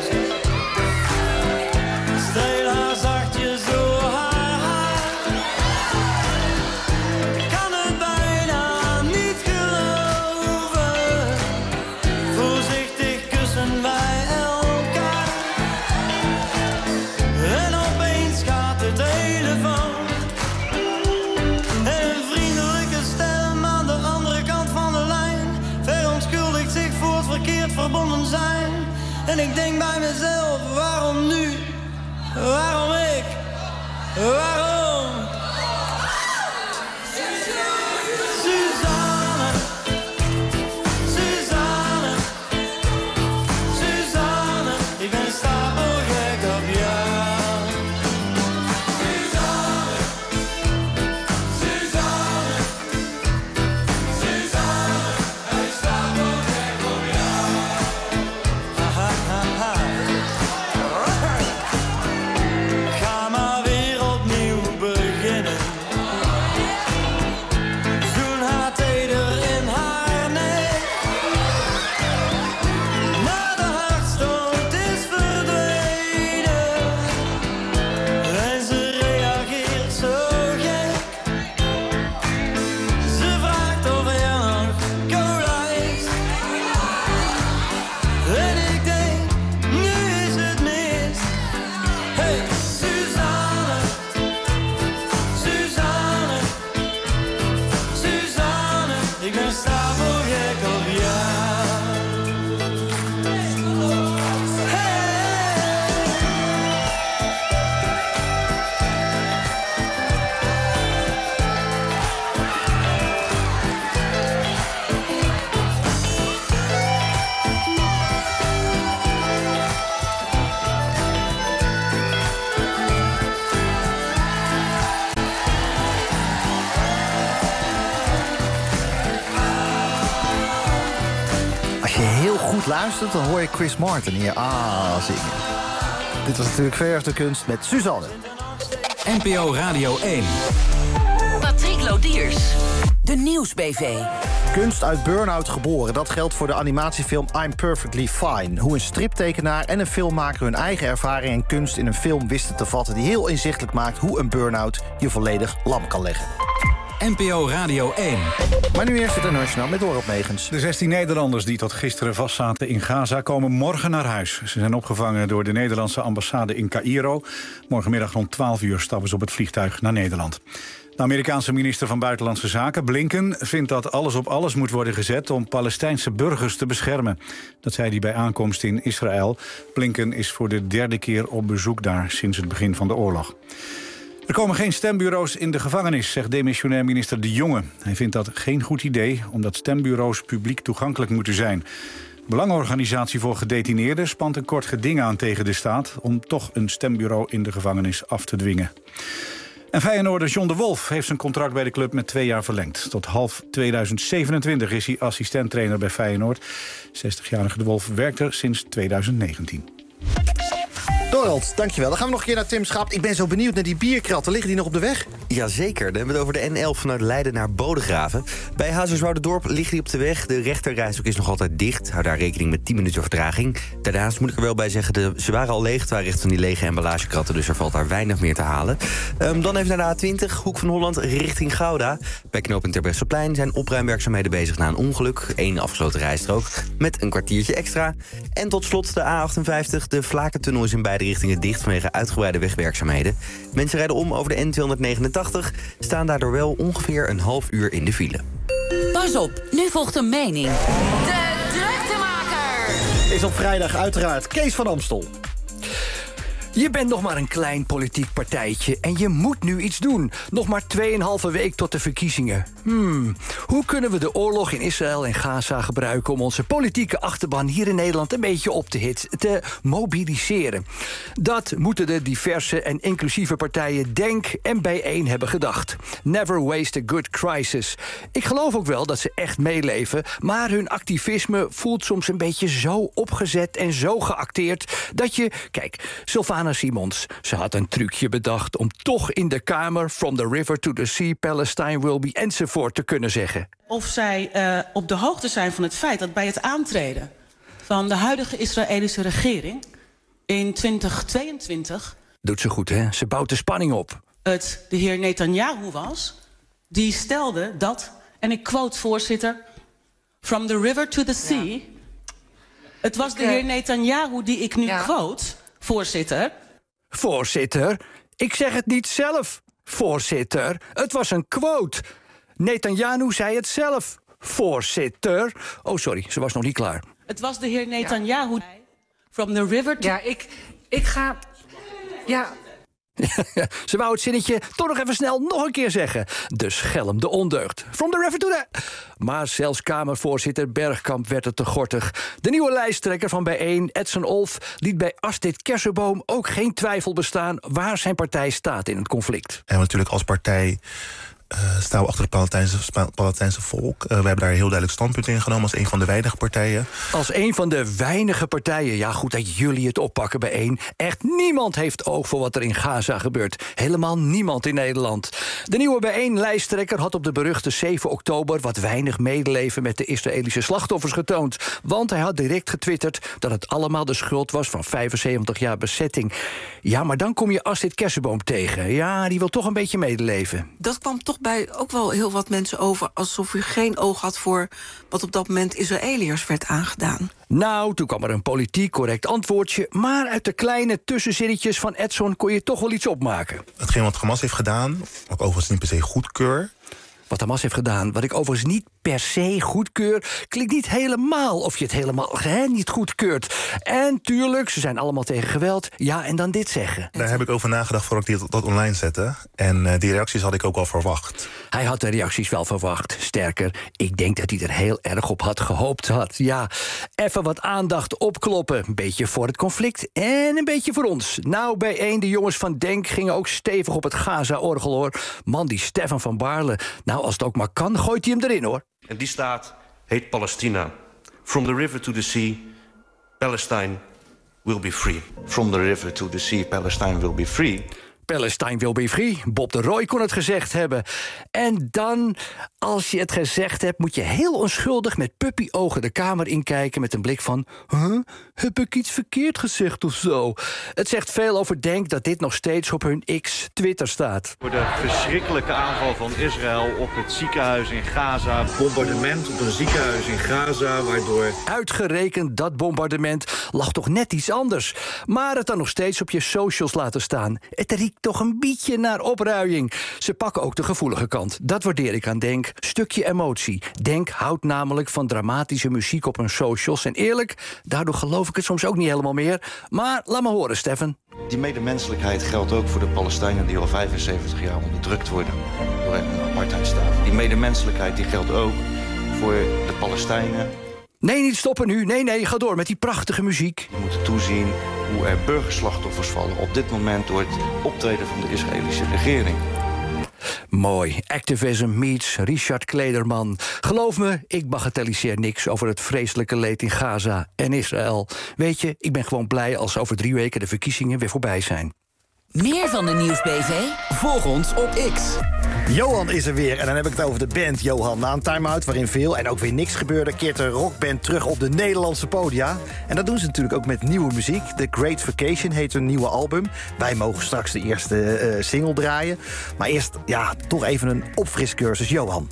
goed luistert, dan hoor je Chris Martin hier zingen. Dit was natuurlijk Verf de Kunst met Suzanne. NPO Radio 1. Patrick Lodiers. De Nieuwsbv. Kunst uit burn-out geboren. Dat geldt voor de animatiefilm I'm Perfectly Fine. Hoe een striptekenaar en een filmmaker hun eigen ervaring en kunst in een film wisten te vatten die heel inzichtelijk maakt hoe een burn-out je volledig lam kan leggen. NPO Radio 1. Maar nu eerst het internationaal met Dorot Megens. De 16 Nederlanders die tot gisteren vastzaten in Gaza komen morgen naar huis. Ze zijn opgevangen door de Nederlandse ambassade in Caïro. Morgenmiddag rond 12 uur stappen ze op het vliegtuig naar Nederland. De Amerikaanse minister van Buitenlandse Zaken, Blinken, vindt dat alles op alles moet worden gezet om Palestijnse burgers te beschermen. Dat zei hij bij aankomst in Israël. Blinken is voor de 3e keer op bezoek daar sinds het begin van de oorlog. Er komen geen stembureaus in de gevangenis, zegt demissionair minister De Jonge. Hij vindt dat geen goed idee, omdat stembureaus publiek toegankelijk moeten zijn. De Belangenorganisatie voor gedetineerden spant een kort geding aan tegen de staat om toch een stembureau in de gevangenis af te dwingen. En Feyenoorder John de Wolf heeft zijn contract bij de club met 2 jaar verlengd. Tot half 2027 is hij assistenttrainer bij Feyenoord. 60-jarige de Wolf werkt er sinds 2019. Dorald, dankjewel. Dan gaan we nog een keer naar Tim Schaap. Ik ben zo benieuwd naar die bierkratten. Liggen die nog op de weg? Jazeker. Dan hebben we het over de N11 vanuit Leiden naar Bodegraven. Bij Hazerswoude-dorp ligt die op de weg. De rechterrijstrook is nog altijd dicht. Hou daar rekening met 10 minuten vertraging. Daarnaast moet ik er wel bij zeggen, ze waren al leeg. Het waren echt van die lege emballagekratten, dus er valt daar weinig meer te halen. Dan even naar de A20, Hoek van Holland, richting Gouda. Bij knooppunt Terbrechtseplein zijn opruimwerkzaamheden bezig na een ongeluk. 1 afgesloten rijstrook met een kwartiertje extra. En tot slot de A58. De Vlakentunnel is in beide richtingen dicht vanwege uitgebreide wegwerkzaamheden. Mensen rijden om over de N289, staan daardoor wel ongeveer een half uur in de file. Pas op, nu volgt een mening. De druktemaker is op vrijdag uiteraard Kees van Amstel. Je bent nog maar een klein politiek partijtje en je moet nu iets doen. Nog maar 2,5 week tot de verkiezingen. Hoe kunnen we de oorlog in Israël en Gaza gebruiken om onze politieke achterban hier in Nederland een beetje op te mobiliseren? Dat moeten de diverse en inclusieve partijen DENK en Bijeen hebben gedacht. Never waste a good crisis. Ik geloof ook wel dat ze echt meeleven, maar hun activisme voelt soms een beetje zo opgezet en zo geacteerd dat je... Kijk, Sylvana Simons, ze had een trucje bedacht om toch in de Kamer From the River to the Sea, Palestine will be enzovoort te kunnen zeggen. Of zij op de hoogte zijn van het feit dat bij het aantreden van de huidige Israëlische regering in 2022... Doet ze goed, hè? Ze bouwt de spanning op. Het de heer Netanyahu was, die stelde dat, en ik quote voorzitter, From the River to the Sea... Ja. Het was de heer Netanyahu die ik nu quote... Voorzitter. Voorzitter? Ik zeg het niet zelf, voorzitter. Het was een quote. Netanyahu zei het zelf, voorzitter. Oh, sorry, ze was nog niet klaar. Het was de heer Netanyahu. From the river to... Ja, ik ga... Ja... Ze wou het zinnetje toch nog even snel nog een keer zeggen. De schelm, de ondeugd. From the river to the... Maar zelfs Kamervoorzitter Bergkamp werd het te gortig. De nieuwe lijsttrekker van Bijeen, Edson Olf, liet bij Astrid Kersenboom ook geen twijfel bestaan waar zijn partij staat in het conflict. En natuurlijk als partij staan we achter het Palestijnse volk. We hebben daar een heel duidelijk standpunt in genomen als een van de weinige partijen. Als een van de weinige partijen, ja goed dat jullie het oppakken Bijeen. Echt niemand heeft oog voor wat er in Gaza gebeurt. Helemaal niemand in Nederland. De nieuwe Bijeen-lijsttrekker had op de beruchte 7 oktober... wat weinig medeleven met de Israëlische slachtoffers getoond. Want hij had direct getwitterd dat het allemaal de schuld was van 75 jaar bezetting. Ja, maar dan kom je Astrid Kersenboom tegen. Ja, die wil toch een beetje medeleven. Dat kwam toch bij ook wel heel wat mensen over... alsof u geen oog had voor wat op dat moment Israëliërs werd aangedaan. Nou, toen kwam er een politiek correct antwoordje... maar uit de kleine tussenzinnetjes van Edson kon je toch wel iets opmaken. Hetgeen wat Hamas heeft gedaan, wat ik overigens niet per se goedkeur... Wat Hamas heeft gedaan, wat ik overigens niet per se goedkeur... klinkt niet helemaal of je het helemaal niet goedkeurt. En tuurlijk, ze zijn allemaal tegen geweld. Ja, en dan dit zeggen. Daar heb ik over nagedacht voordat ik dat online zette. En die reacties had ik ook al verwacht. Hij had de reacties wel verwacht. Sterker, ik denk dat hij er heel erg op had gehoopt had. Ja, even wat aandacht opkloppen. Een beetje voor het conflict en een beetje voor ons. Nou, Bijeen, de jongens van DENK gingen ook stevig op het Gaza-orgel, hoor. Man, die Stefan van Baarle. Nou, als het ook maar kan, gooit hij hem erin, hoor. En die staat heet Palestina. From the river to the sea, Palestine will be free. From the river to the sea, Palestine will be free. Palestine will be free. Bob de Roy kon het gezegd hebben. En dan, als je het gezegd hebt, moet je heel onschuldig met puppyogen de kamer inkijken met een blik van... Heb ik iets verkeerd gezegd of zo? Het zegt veel over Denk dat dit nog steeds op hun X-Twitter staat. Voor de verschrikkelijke aanval van Israël op het ziekenhuis in Gaza. Bombardement op een ziekenhuis in Gaza, waardoor... Uitgerekend dat bombardement lag toch net iets anders. Maar het dan nog steeds op je socials laten staan. Het riekt toch een beetje naar opruiing. Ze pakken ook de gevoelige kant. Dat waardeer ik aan Denk. Stukje emotie. Denk houdt namelijk van dramatische muziek op hun socials. En eerlijk, daardoor geloof ik het soms ook niet helemaal meer. Maar laat me horen, Stefan. Die medemenselijkheid geldt ook voor de Palestijnen die al 75 jaar onderdrukt worden door een apartheidstaat. Die medemenselijkheid die geldt ook voor de Palestijnen. Nee, niet stoppen nu. Nee, ga door met die prachtige muziek. We moeten toezien hoe er burgerslachtoffers vallen op dit moment door het optreden van de Israëlische regering. Mooi. Activism meets Richard Klederman. Geloof me, ik bagatelliseer niks over het vreselijke leed in Gaza en Israël. Weet je, ik ben gewoon blij als over 3 weken de verkiezingen weer voorbij zijn. Meer van de Nieuwsbv? Volg ons op X. Johan is er weer en dan heb ik het over de band Johan. Na een time-out waarin veel en ook weer niks gebeurde... keert de rockband terug op de Nederlandse podia. En dat doen ze natuurlijk ook met nieuwe muziek. The Great Vacation heet hun nieuwe album. Wij mogen straks de eerste single draaien. Maar eerst, ja, toch even een opfriscursus Johan.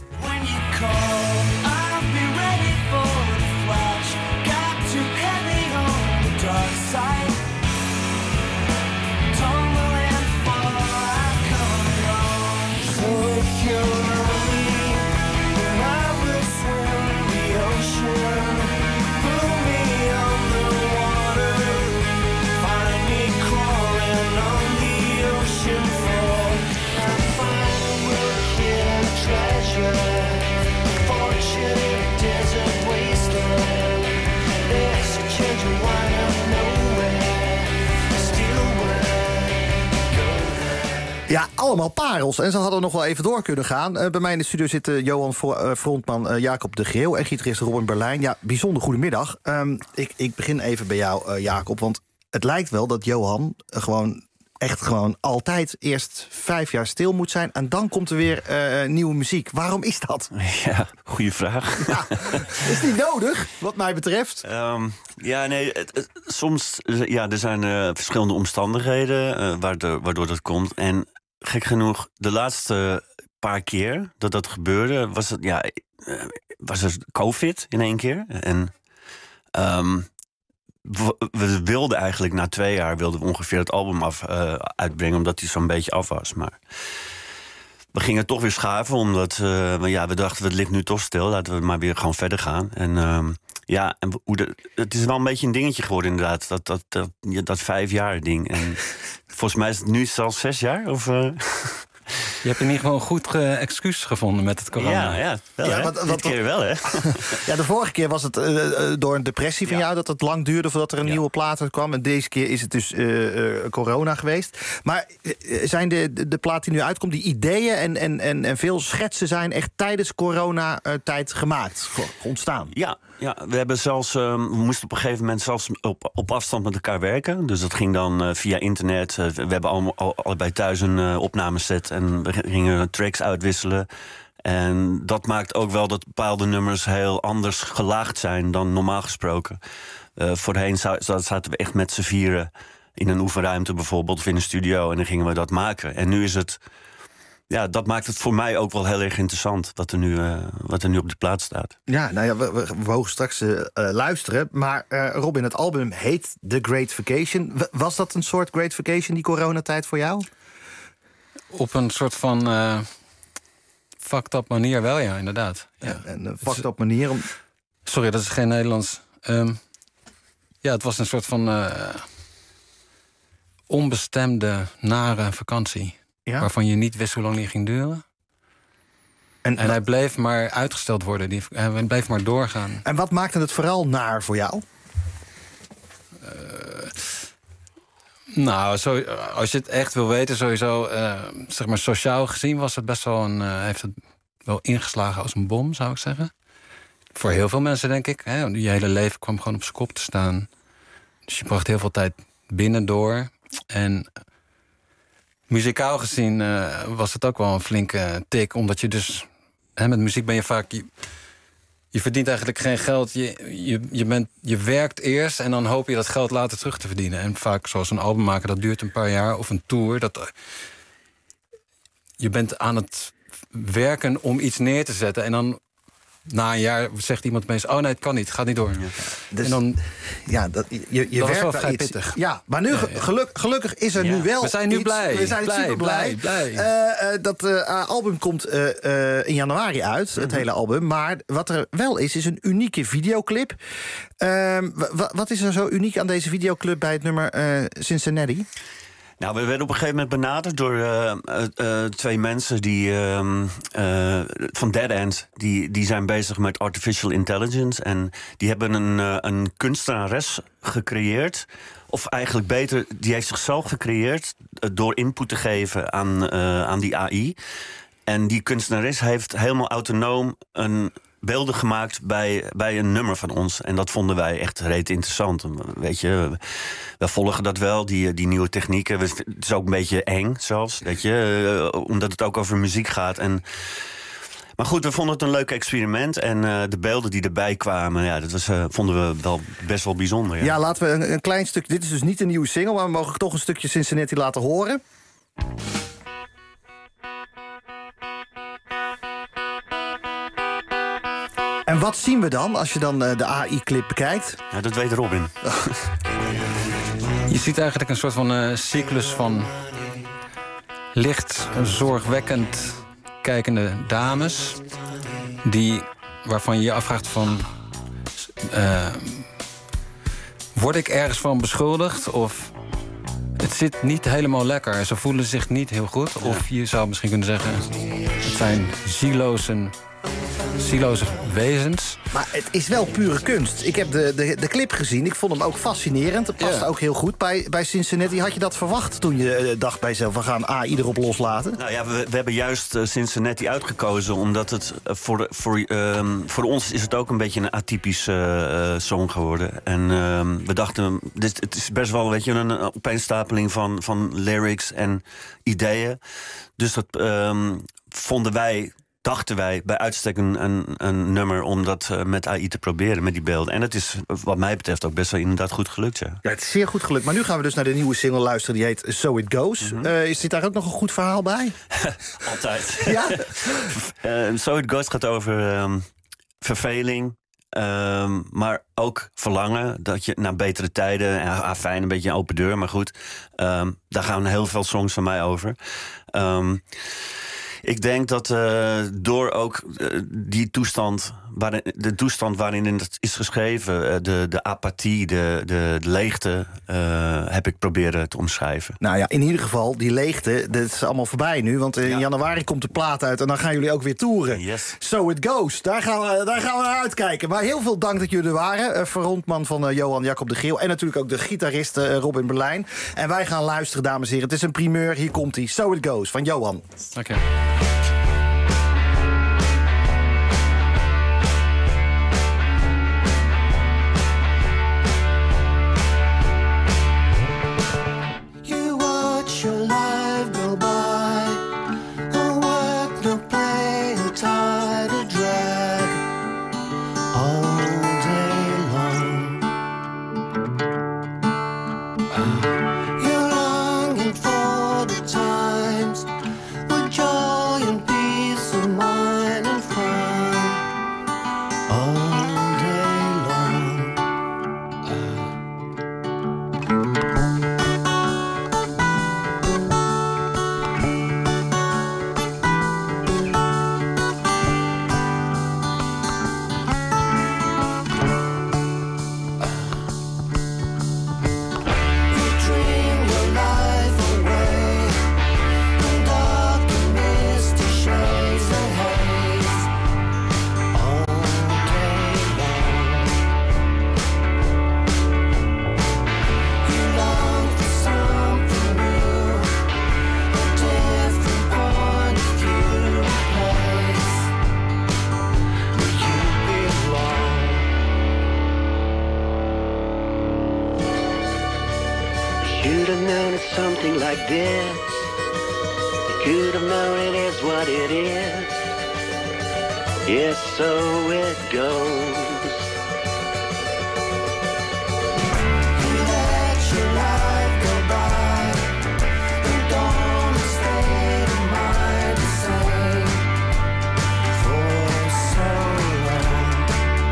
Ja, allemaal parels. En ze hadden nog wel even door kunnen gaan. Bij mij in de studio zitten Johan frontman Jacob de Greeuw en gitarist Robin Berlijn. Ja, bijzonder goedemiddag. Ik begin even bij jou, Jacob. Want het lijkt wel dat Johan gewoon altijd eerst 5 jaar stil moet zijn... en dan komt er weer nieuwe muziek. Waarom is dat? Ja, goede vraag. Ja, is niet nodig, wat mij betreft. Soms er zijn verschillende omstandigheden waardoor dat komt. En gek genoeg, de laatste paar keer dat gebeurde... was het COVID in 1 keer. En... we wilden eigenlijk na 2 jaar wilden we ongeveer het album uitbrengen... omdat hij zo'n beetje af was. Maar we gingen toch weer schuiven, omdat we dachten... het ligt nu toch stil, laten we maar weer gewoon verder gaan. En het is wel een beetje een dingetje geworden inderdaad... dat 5 jaar ding. En volgens mij is het nu zelfs 6 jaar, of... Je hebt in ieder geval een goed excuus gevonden met het corona. Dit keer wel, hè? Ja, de vorige keer was het door een depressie van jou... dat het lang duurde voordat er een nieuwe plaat uitkwam. En deze keer is het dus corona geweest. Maar zijn de plaat die nu uitkomt, die ideeën en veel schetsen... zijn echt tijdens coronatijd gemaakt, ontstaan? Ja, we hebben zelfs... we moesten op een gegeven moment zelfs op afstand met elkaar werken. Dus dat ging dan via internet. We hebben allebei thuis een opnameset... en we gingen tracks uitwisselen. En dat maakt ook wel dat bepaalde nummers heel anders gelaagd zijn dan normaal gesproken. Voorheen zaten we echt met z'n vieren in een oefenruimte bijvoorbeeld... of in een studio en dan gingen we dat maken. En nu is het... Ja, dat maakt het voor mij ook wel heel erg interessant... wat er nu op de plaat staat. Ja, nou ja, we mogen straks luisteren. Maar Robin, het album heet The Great Vacation. Was dat een soort Great Vacation, die coronatijd voor jou? Op een soort van fucked up manier wel, ja, inderdaad. Ja. Een fucked up manier? Sorry, dat is geen Nederlands. Het was een soort van onbestemde, nare vakantie. Ja? Waarvan je niet wist hoe lang die ging duren. En hij bleef maar uitgesteld worden. Hij bleef maar doorgaan. En wat maakte het vooral naar voor jou? Als je het echt wil weten, sowieso... zeg maar sociaal gezien was het best wel heeft het wel ingeslagen als een bom, zou ik zeggen. voor heel veel mensen, denk ik. Hè, je hele leven kwam gewoon op zijn kop te staan. Dus je bracht heel veel tijd binnen door. En muzikaal gezien was het ook wel een flinke tik. Omdat je dus... met muziek ben je vaak... Je verdient eigenlijk geen geld. Je werkt eerst en dan hoop je dat geld later terug te verdienen. En vaak, zoals een album maken, dat duurt een paar jaar. Of een tour. Je bent aan het werken om iets neer te zetten. En dan na een jaar zegt iemand opeens... oh nee, het kan niet, het gaat niet door. Dus, en dan, je dat werkt is wel aan vrij iets. pittig. Ja, maar nu gelukkig is er nu wel. We zijn nu iets. blij. We zijn super blij. Dat album komt in januari uit, het hele album. Maar wat er wel is een unieke videoclip. Wat is er zo uniek aan deze videoclip bij het nummer Cincinnati? Nou, we werden op een gegeven moment benaderd door twee mensen die van Dead End. Die zijn bezig met artificial intelligence. En die hebben een kunstenares gecreëerd. Of eigenlijk beter, die heeft zichzelf gecreëerd door input te geven aan die AI. En die kunstenares heeft helemaal autonoom beelden gemaakt bij een nummer van ons. En dat vonden wij echt reet interessant. Weet je, we volgen dat wel, die nieuwe technieken. Het is ook een beetje eng zelfs, weet je, omdat het ook over muziek gaat. Maar goed, we vonden het een leuk experiment. En de beelden die erbij kwamen, dat vonden we wel best wel bijzonder. Ja, ja, laten we een klein stukje... Dit is dus niet een nieuwe single, maar we mogen toch een stukje Cincinnati laten horen. En wat zien we dan, als je dan de AI-clip bekijkt? Ja, dat weet Robin. Je ziet eigenlijk een soort van cyclus van licht zorgwekkend kijkende dames... waarvan je je afvraagt van... word ik ergens van beschuldigd? Of het zit niet helemaal lekker. Ze voelen zich niet heel goed. Of je zou misschien kunnen zeggen... het zijn zieloze wezens. Maar het is wel pure kunst. Ik heb de clip gezien. Ik vond hem ook fascinerend. Het past ook heel goed bij Cincinnati. Had je dat verwacht toen je dacht bij jezelf... we gaan AI erop loslaten? Nou ja, we hebben juist Cincinnati uitgekozen... omdat het voor ons is het ook een beetje een atypische song geworden. En we dachten, het is best wel een opeenstapeling van lyrics en ideeën. Dus dat dachten wij bij uitstek een nummer om dat met AI te proberen, met die beelden. En het is wat mij betreft ook best wel inderdaad goed gelukt, ja. Ja, het is zeer goed gelukt. Maar nu gaan we dus naar de nieuwe single luisteren, die heet So It Goes. Is dit daar ook nog een goed verhaal bij? Altijd. Ja? So It Goes gaat over verveling, maar ook verlangen dat je naar betere tijden, fijn, een beetje een open deur, maar goed. Daar gaan heel veel songs van mij over. Ik denk dat door ook die toestand, de toestand waarin het is geschreven, de apathie, de leegte, heb ik proberen te omschrijven. Nou ja, in ieder geval, die leegte, dat is allemaal voorbij nu. Want in januari komt de plaat uit en dan gaan jullie ook weer toeren. Yes. So It Goes, daar gaan we naar uitkijken. Maar heel veel dank dat jullie er waren. Frontman van Johan Jacob de Geel en natuurlijk ook de gitarist Robin Berlijn. En wij gaan luisteren, dames en heren. Het is een primeur, hier komt hij. So It Goes, van Johan. Oké. You're longing for the times when joy have known it's something like this. You could have known it is what it is. Yes, so it goes. Let your life go by. And don't stay in mind the same for so long.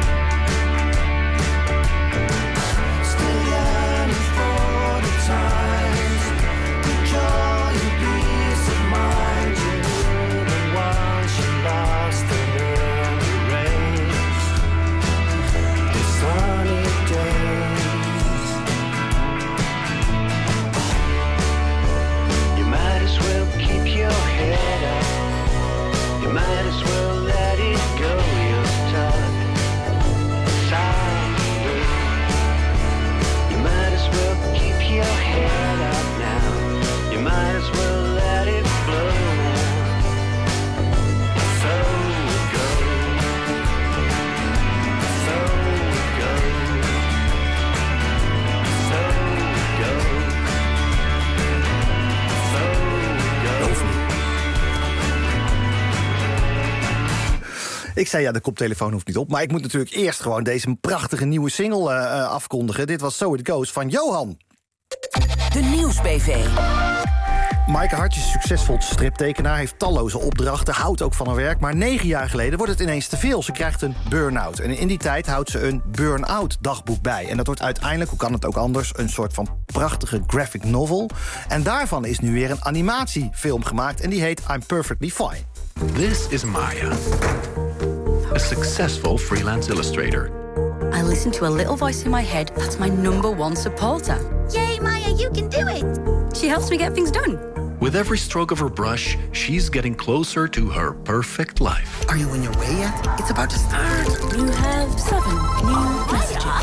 Still yearning for the times, the joy and peace of mind you knew the ones you lost in the race. The sunny days. You might as well keep your head up. You might as well let it go. You're stuck softly. You might as well keep your head up now. You might as well let it flow now. So it goes. So it goes. So it goes. So it goes. Ik zei ja, de koptelefoon hoeft niet op. Maar ik moet natuurlijk eerst gewoon deze prachtige nieuwe single afkondigen. Dit was So It Goes van Johan. De Nieuws-BV. Maaike Hartjes, succesvol striptekenaar, heeft talloze opdrachten, houdt ook van haar werk. Maar 9 jaar geleden wordt het ineens te veel. Ze krijgt een burn-out. En in die tijd houdt ze een burn-out dagboek bij. En dat wordt uiteindelijk, hoe kan het ook anders, een soort van prachtige graphic novel. En daarvan is nu weer een animatiefilm gemaakt. En die heet I'm Perfectly Fine. This is Maya, a successful freelance illustrator. I listen to a little voice in my head that's my #1 supporter. Yay, Maya, you can do it! She helps me get things done. With every stroke of her brush, she's getting closer to her perfect life. Are you on your way yet? It's about to start. You have 7 new messages.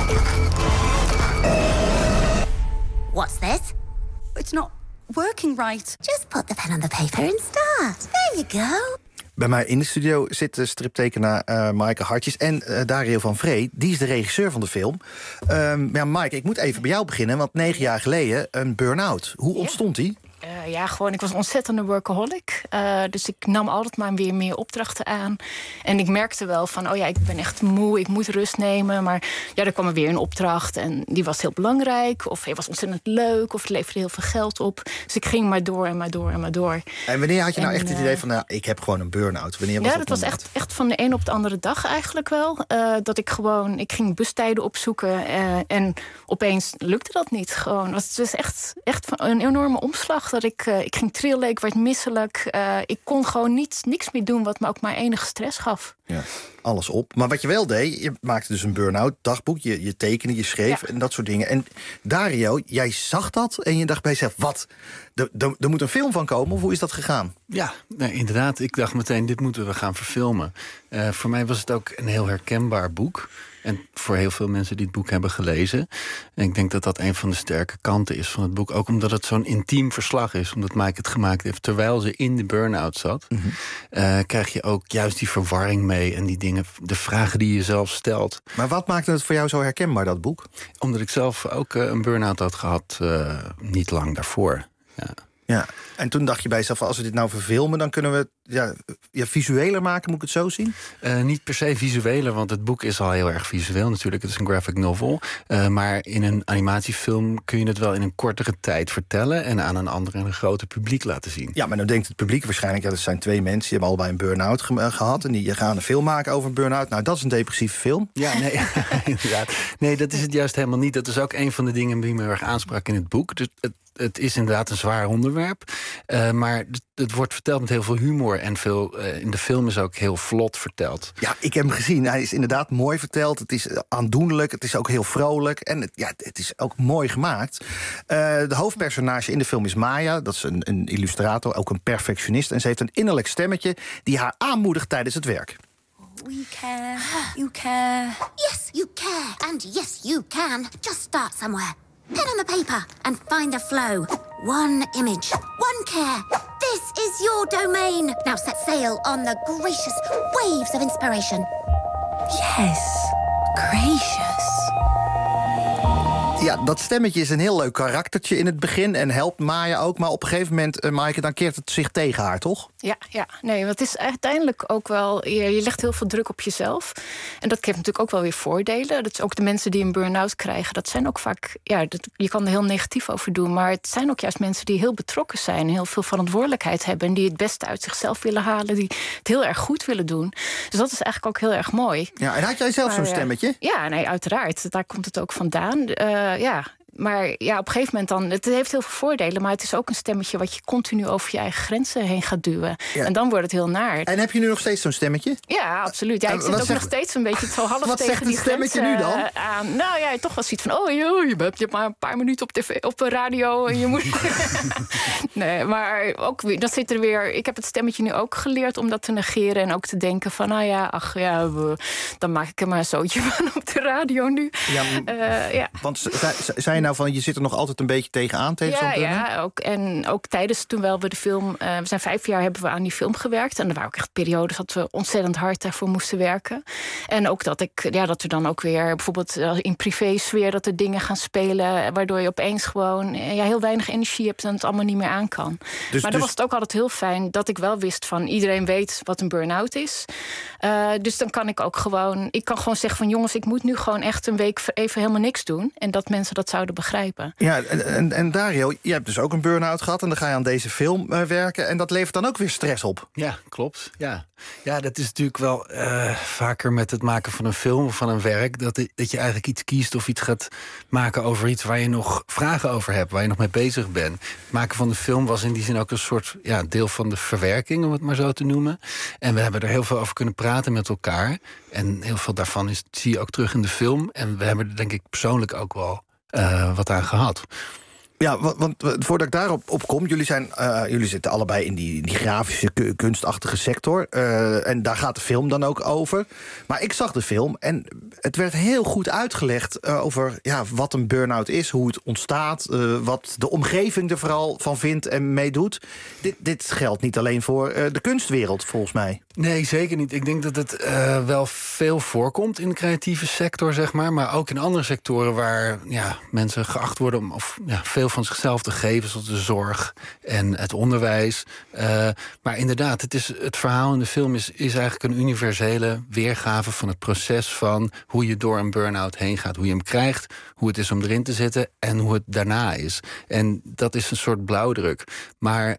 What's this? It's not working right. Just put the pen on the paper and start. There you go. Bij mij in de studio zit de striptekenaar Maaike Hartjes en Dario van Vree. Die is de regisseur van de film. Ja, Maaike, ik moet even bij jou beginnen, want 9 jaar geleden een burn-out. Hoe ontstond die? Ja, gewoon, ik was een ontzettende workaholic. Dus ik nam altijd maar weer meer opdrachten aan. En ik merkte wel van, oh ja, ik ben echt moe, ik moet rust nemen. Maar ja, er kwam er weer een opdracht en die was heel belangrijk. Of hij was ontzettend leuk, of het leverde heel veel geld op. Dus ik ging maar door en maar door en maar door. En wanneer had je nou echt het idee van, nou, ik heb gewoon een burn-out? Wanneer was dat was echt van de een op de andere dag eigenlijk wel. Dat ik ging bustijden opzoeken en opeens lukte dat niet. Gewoon. Het was echt een enorme omslag. Dat ik ging trillen, ik werd misselijk. Ik kon gewoon niks meer doen wat me ook maar enige stress gaf. Ja, alles op. Maar wat je wel deed, je maakte dus een burn-out dagboek. Je tekende, je schreef en dat soort dingen. En Dario, jij zag dat en je dacht bij jezelf, wat? Er moet een film van komen, of hoe is dat gegaan? Ja, inderdaad. Ik dacht meteen, dit moeten we gaan verfilmen. Voor mij was het ook een heel herkenbaar boek. En voor heel veel mensen die het boek hebben gelezen. En ik denk dat dat een van de sterke kanten is van het boek. Ook omdat het zo'n intiem verslag is. Omdat Maaike het gemaakt heeft terwijl ze in de burn-out zat. Krijg je ook juist die verwarring mee. En die dingen, de vragen die je zelf stelt. Maar wat maakte het voor jou zo herkenbaar, dat boek? Omdat ik zelf ook een burn-out had gehad. Niet lang daarvoor. Ja, en toen dacht je bij jezelf, als we dit nou verfilmen, dan kunnen we het visueler maken, moet ik het zo zien? Niet per se visueler, want het boek is al heel erg visueel natuurlijk. Het is een graphic novel. Maar in een animatiefilm kun je het wel in een kortere tijd vertellen en aan een ander en een groter publiek laten zien. Ja, maar dan denkt het publiek waarschijnlijk, dat zijn 2 mensen, die hebben allebei een burn-out gehad en die gaan een film maken over een burn-out. Nou, dat is een depressieve film. Ja, nee, inderdaad. Nee, dat is het juist helemaal niet. Dat is ook een van de dingen die me heel erg aansprak in het boek. Dus het is inderdaad een zwaar onderwerp. Maar het wordt verteld met heel veel humor. En in de film is ook heel vlot verteld. Ja, ik heb hem gezien. Hij is inderdaad mooi verteld. Het is aandoenlijk. Het is ook heel vrolijk. En het is ook mooi gemaakt. De hoofdpersonage in de film is Maya. Dat is een illustrator, ook een perfectionist. En ze heeft een innerlijk stemmetje die haar aanmoedigt tijdens het werk. We care. You care. Yes, you care. And yes, you can. Just start somewhere. Pen on the paper and find the flow. One image, one care. This is your domain. Now set sail on the gracious waves of inspiration. Yes, gracious. Ja, dat stemmetje is een heel leuk karaktertje in het begin en helpt Maya ook. Maar op een gegeven moment, Maaike, dan keert het zich tegen haar, toch? Ja. Nee, want het is uiteindelijk ook wel... Je legt heel veel druk op jezelf. En dat geeft natuurlijk ook wel weer voordelen. Dat is ook de mensen die een burn-out krijgen. Dat zijn ook vaak... je kan er heel negatief over doen. Maar het zijn ook juist mensen die heel betrokken zijn. Heel veel verantwoordelijkheid hebben. En die het beste uit zichzelf willen halen. Die het heel erg goed willen doen. Dus dat is eigenlijk ook heel erg mooi. Ja, en had jij zelf zo'n stemmetje? Ja, nee, uiteraard. Daar komt het ook vandaan. Maar ja, op een gegeven moment dan... Het heeft heel veel voordelen, maar het is ook een stemmetje... wat je continu over je eigen grenzen heen gaat duwen. Ja. En dan wordt het heel naar. En heb je nu nog steeds zo'n stemmetje? Ja, absoluut. Ja, ik zit ook nog steeds een beetje zo half wat tegen die stemmetje nu dan? Aan. Nou ja, toch wel zoiets van... je hebt maar een paar minuten op tv, op de radio... en je moet... Nee, maar ook dat zit er weer... Ik heb het stemmetje nu ook geleerd om dat te negeren... en ook te denken van, dan maak ik er maar een zootje van op de radio nu. Ja, Want zei nou van, je zit er nog altijd een beetje tegenaan tegen zo'n burn-out? Ja, ook. En ook tijdens toen wel we de film... we zijn 5 jaar hebben we aan die film gewerkt. En er waren ook echt periodes dat we ontzettend hard daarvoor moesten werken. En ook dat er dan ook weer bijvoorbeeld in privésfeer... dat er dingen gaan spelen, waardoor je opeens gewoon... heel weinig energie hebt en het allemaal niet meer aan kan. Maar dan was het ook altijd heel fijn dat ik wel wist van... iedereen weet wat een burn-out is. Dus dan kan ik ook gewoon... Ik kan gewoon zeggen van jongens, ik moet nu gewoon echt een week even helemaal niks doen. En dat mensen dat zouden begrijpen. Ja, en Dario, je hebt dus ook een burn-out gehad... en dan ga je aan deze film werken... en dat levert dan ook weer stress op. Ja, klopt. Ja, dat is natuurlijk wel vaker met het maken van een film of van een werk... dat je eigenlijk iets kiest of iets gaat maken over iets... waar je nog vragen over hebt, waar je nog mee bezig bent. Het maken van de film was in die zin ook een soort deel van de verwerking... om het maar zo te noemen. En we hebben er heel veel over kunnen praten met elkaar. En heel veel daarvan zie je ook terug in de film. En we hebben er denk ik persoonlijk ook wel wat aan gehad. Ja, want voordat ik daarop kom... Jullie zitten allebei in die grafische, kunstachtige sector. En daar gaat de film dan ook over. Maar ik zag de film en het werd heel goed uitgelegd... over wat een burn-out is, hoe het ontstaat... wat de omgeving er vooral van vindt en meedoet. Dit geldt niet alleen voor de kunstwereld, volgens mij. Nee, zeker niet. Ik denk dat het wel veel voorkomt in de creatieve sector, zeg maar. Maar ook in andere sectoren waar mensen geacht worden... om veel van zichzelf te geven, zoals de zorg en het onderwijs. Maar inderdaad, het verhaal in de film is eigenlijk een universele weergave van het proces van hoe je door een burn-out heen gaat. Hoe je hem krijgt, hoe het is om erin te zitten en hoe het daarna is. En dat is een soort blauwdruk. Maar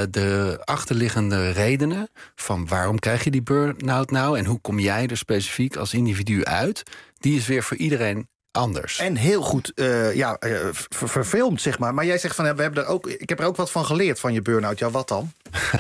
de achterliggende redenen van waarom krijg je die burn-out nou... en hoe kom jij er specifiek als individu uit... die is weer voor iedereen anders. En heel goed verfilmd, zeg maar. Maar jij zegt van, ik heb er ook wat van geleerd van je burn-out. Ja, wat dan?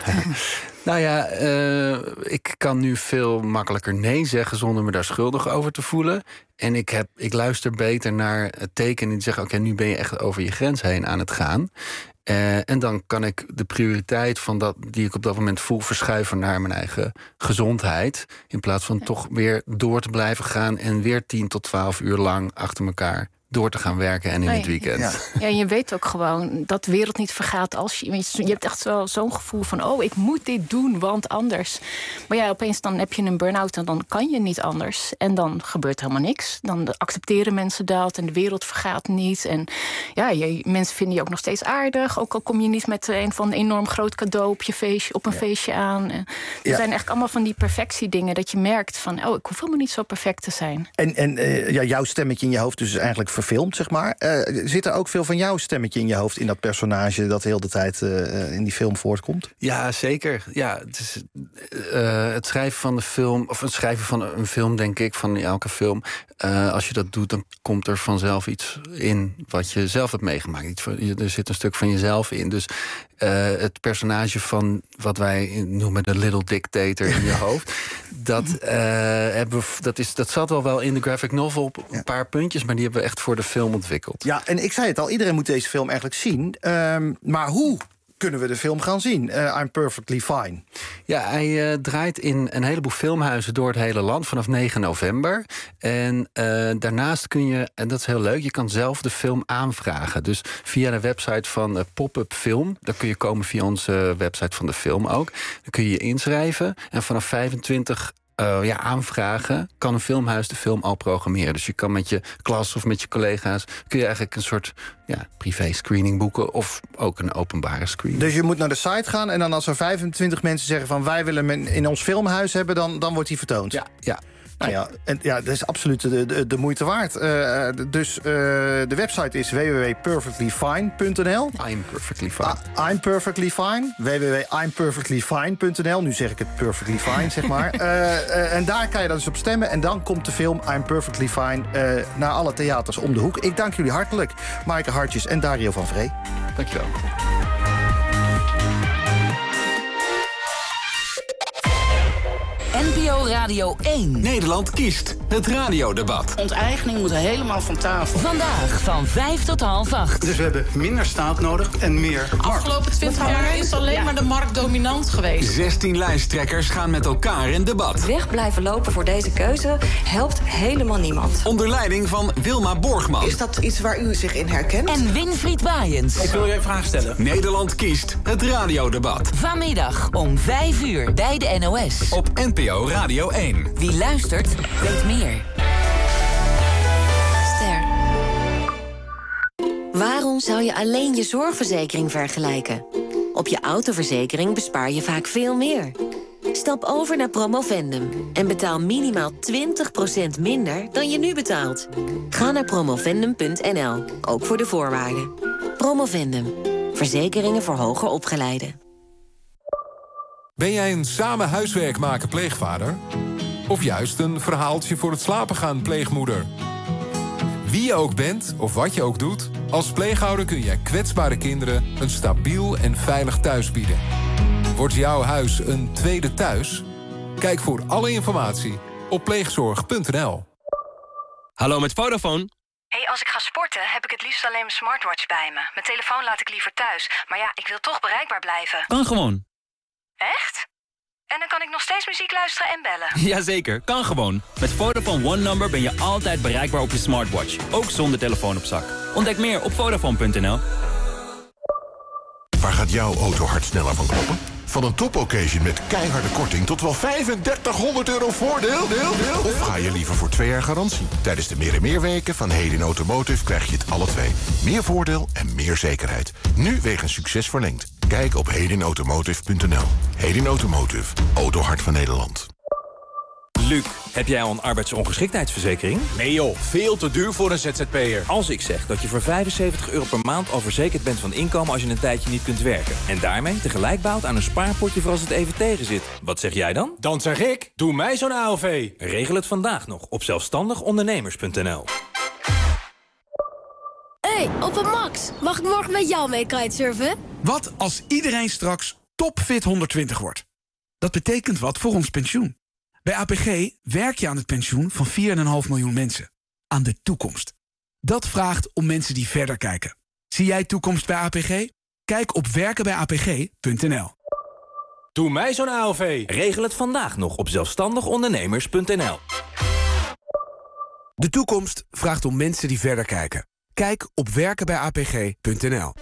Ik kan nu veel makkelijker nee zeggen zonder me daar schuldig over te voelen. En ik luister beter naar het teken en zeg... oké, nu ben je echt over je grens heen aan het gaan. En dan kan ik de prioriteit van die ik op dat moment voel... verschuiven naar mijn eigen gezondheid. In plaats van toch weer door te blijven gaan... en weer 10 tot 12 uur lang achter elkaar door te gaan werken en in het weekend. Ja, je weet ook gewoon dat de wereld niet vergaat als je hebt echt zo'n gevoel van... ik moet dit doen, want anders. Maar opeens dan heb je een burn-out en dan kan je niet anders. En dan gebeurt helemaal niks. Dan accepteren mensen dat en de wereld vergaat niet. En mensen vinden je ook nog steeds aardig. Ook al kom je niet met een enorm groot cadeau op een feestje aan. Er zijn eigenlijk allemaal van die perfectiedingen dat je merkt van... ik hoef helemaal niet zo perfect te zijn. En jouw stemmetje in je hoofd dus eigenlijk verfilmd, zeg maar. Zit er ook veel van jouw stemmetje in je hoofd... in dat personage dat de hele tijd in die film voortkomt? Ja, zeker. Ja, het schrijven van de film... of het schrijven van een film, denk ik, van elke film... als je dat doet, dan komt er vanzelf iets in... wat je zelf hebt meegemaakt. Er zit een stuk van jezelf in. Dus het personage van wat wij noemen de little dictator in je hoofd... dat zat al wel in de graphic novel op een paar puntjes... maar die hebben we echt voor de film ontwikkeld. Ja, en ik zei het al, iedereen moet deze film eigenlijk zien. Maar hoe kunnen we de film gaan zien? I'm Perfectly Fine. Ja, hij draait in een heleboel filmhuizen door het hele land vanaf 9 november. En daarnaast kun je, en dat is heel leuk... je kan zelf de film aanvragen. Dus via de website van Pop-Up Film... daar kun je komen via onze website van de film ook. Dan kun je je inschrijven. En vanaf 25 aanvragen, kan een filmhuis de film al programmeren. Dus je kan met je klas of met je collega's, kun je eigenlijk een soort privé screening boeken of ook een openbare screening. Dus je moet naar de site gaan en dan als er 25 mensen zeggen van wij willen hem in ons filmhuis hebben, dan wordt hij vertoond. Ja. Nou ja, dat is absoluut de moeite waard. Dus de website is www.perfectlyfine.nl. I'm perfectly fine. I'm perfectly fine. www.imperfectlyfine.nl. Nu zeg ik het perfectly fine, zeg maar. En daar kan je dan dus op stemmen. En dan komt de film I'm Perfectly Fine naar alle theaters om de hoek. Ik dank jullie hartelijk. Maaike Hartjes en Dario van Vree. Dankjewel. NPO Radio 1. Nederland kiest. Het radiodebat. Onteigening moet helemaal van tafel. Vandaag van 5 tot 7:30. Dus we hebben minder staat nodig en meer markt. Afgelopen 20 jaar is alleen maar de markt dominant geweest. 16 lijsttrekkers gaan met elkaar in debat. Weg blijven lopen voor deze keuze helpt helemaal niemand. Onder leiding van Wilma Borgman. Is dat iets waar u zich in herkent? En Winfried Waaiens. Ik wil je een vraag stellen. Nederland kiest. Het radiodebat. Vanmiddag om 5:00 bij de NOS. Op NPO Radio 1. Wie luistert, weet meer. Ster. Waarom zou je alleen je zorgverzekering vergelijken? Op je autoverzekering bespaar je vaak veel meer. Stap over naar Promovendum en betaal minimaal 20% minder dan je nu betaalt. Ga naar promovendum.nl, ook voor de voorwaarden. Promovendum. Verzekeringen voor hoger opgeleiden. Ben jij een samen huiswerk maken pleegvader? Of juist een verhaaltje voor het slapen gaan pleegmoeder? Wie je ook bent of wat je ook doet, als pleegouder kun jij kwetsbare kinderen een stabiel en veilig thuis bieden. Wordt jouw huis een tweede thuis? Kijk voor alle informatie op pleegzorg.nl. Hallo, met Vodafone. Hey, als ik ga sporten heb ik het liefst alleen mijn smartwatch bij me. Mijn telefoon laat ik liever thuis. Maar ja, ik wil toch bereikbaar blijven. Kan gewoon. Echt? En dan kan ik nog steeds muziek luisteren en bellen? Jazeker, kan gewoon. Met Vodafone One Number ben je altijd bereikbaar op je smartwatch. Ook zonder telefoon op zak. Ontdek meer op Vodafone.nl. Waar gaat jouw auto hard sneller van kloppen? Van een top-occasion met keiharde korting tot wel €3500 voordeel? Of ga je liever voor 2 jaar garantie? Tijdens de meer en meer weken van Hedin Automotive krijg je het alle twee. Meer voordeel en meer zekerheid. Nu wegens succes verlengd. Kijk op hedinautomotive.nl. Hedin Automotive. Autohart van Nederland. Luc, heb jij al een arbeidsongeschiktheidsverzekering? Nee joh, veel te duur voor een ZZP'er. Als ik zeg dat je voor €75 per maand al verzekerd bent van inkomen als je een tijdje niet kunt werken. En daarmee tegelijk bouwt aan een spaarpotje voor als het even tegen zit. Wat zeg jij dan? Dan zeg ik, doe mij zo'n AOV. Regel het vandaag nog op zelfstandigondernemers.nl. Hey, Opa Max, mag ik morgen met jou mee kitesurfen? Wat als iedereen straks topfit 120 wordt? Dat betekent wat voor ons pensioen. Bij APG werk je aan het pensioen van 4,5 miljoen mensen. Aan de toekomst. Dat vraagt om mensen die verder kijken. Zie jij toekomst bij APG? Kijk op werkenbijapg.nl. Doe mij zo'n AOV. Regel het vandaag nog op zelfstandigondernemers.nl. De toekomst vraagt om mensen die verder kijken. Kijk op werkenbijapg.nl.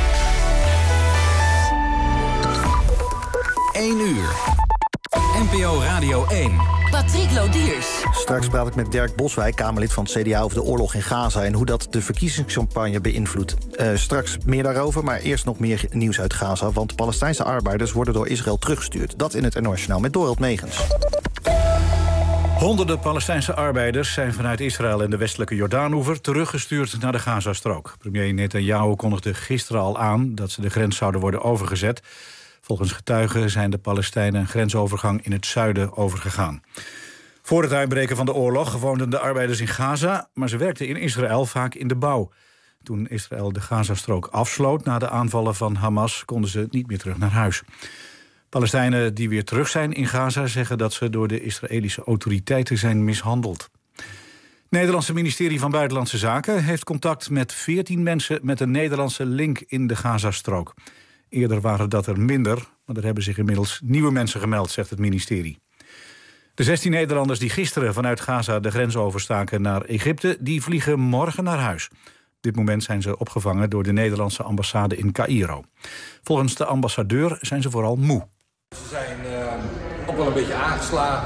1 uur. NPO Radio 1. Patrick Lodiers. Straks praat ik met Dirk Boswijk, Kamerlid van het CDA... over de oorlog in Gaza en hoe dat de verkiezingscampagne beïnvloedt. Straks meer daarover, maar eerst nog meer nieuws uit Gaza... want Palestijnse arbeiders worden door Israël teruggestuurd. Dat in het NOS-journaal met Dorald Megens. Honderden Palestijnse arbeiders zijn vanuit Israël en de westelijke Jordaanoever teruggestuurd naar de Gazastrook. Premier Netanyahu kondigde gisteren al aan dat ze de grens zouden worden overgezet. Volgens getuigen zijn de Palestijnen een grensovergang in het zuiden overgegaan. Voor het uitbreken van de oorlog woonden de arbeiders in Gaza, maar ze werkten in Israël vaak in de bouw. Toen Israël de Gazastrook afsloot na de aanvallen van Hamas, konden ze niet meer terug naar huis. Palestijnen die weer terug zijn in Gaza zeggen dat ze door de Israëlische autoriteiten zijn mishandeld. Het Nederlandse ministerie van Buitenlandse Zaken heeft contact met 14 mensen met een Nederlandse link in de Gazastrook. Eerder waren dat er minder, maar er hebben zich inmiddels nieuwe mensen gemeld, zegt het ministerie. De 16 Nederlanders die gisteren vanuit Gaza de grens overstaken naar Egypte, die vliegen morgen naar huis. Op dit moment zijn ze opgevangen door de Nederlandse ambassade in Caïro. Volgens de ambassadeur zijn ze vooral moe. Ze zijn ook wel een beetje aangeslagen.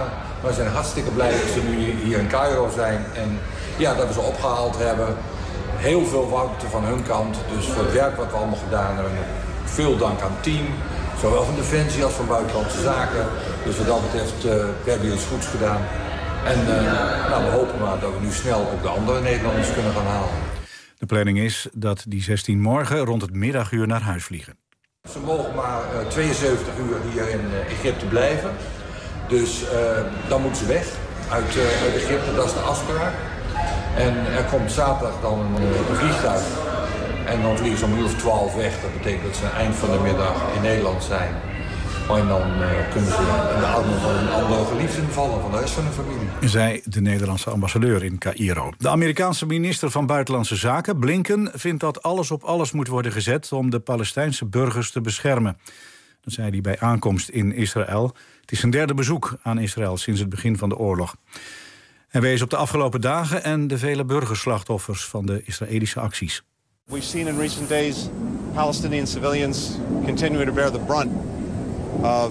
We zijn hartstikke blij dat ze nu hier in Cairo zijn. En ja, dat we ze opgehaald hebben. Heel veel warmte van hun kant. Dus voor het werk wat we allemaal gedaan hebben. Veel dank aan het team. Zowel van Defensie als van Buitenlandse Zaken. Dus wat dat betreft, we hebben iets goeds gedaan. En we hopen maar dat we nu snel ook de andere Nederlanders kunnen gaan halen. De planning is dat die 16 morgen rond het middaguur naar huis vliegen. Ze mogen maar 72 uur hier in Egypte blijven. Dus dan moeten ze weg uit Egypte, dat is de afspraak. En er komt zaterdag dan een vliegtuig. En dan vliegen ze om 11:12 weg. Dat betekent dat ze aan het eind van de middag in Nederland zijn. En dan kunnen ze in de armen van een andere geliefden vallen, van de rest van de familie. Zei de Nederlandse ambassadeur in Caïro. De Amerikaanse minister van Buitenlandse Zaken, Blinken, vindt dat alles op alles moet worden gezet om de Palestijnse burgers te beschermen. Dat zei hij bij aankomst in Israël. Het is zijn derde bezoek aan Israël sinds het begin van de oorlog. Hij wees op de afgelopen dagen en de vele burgerslachtoffers van de Israëlische acties. We've seen in recent days Palestinian civilians continue to bear the brunt of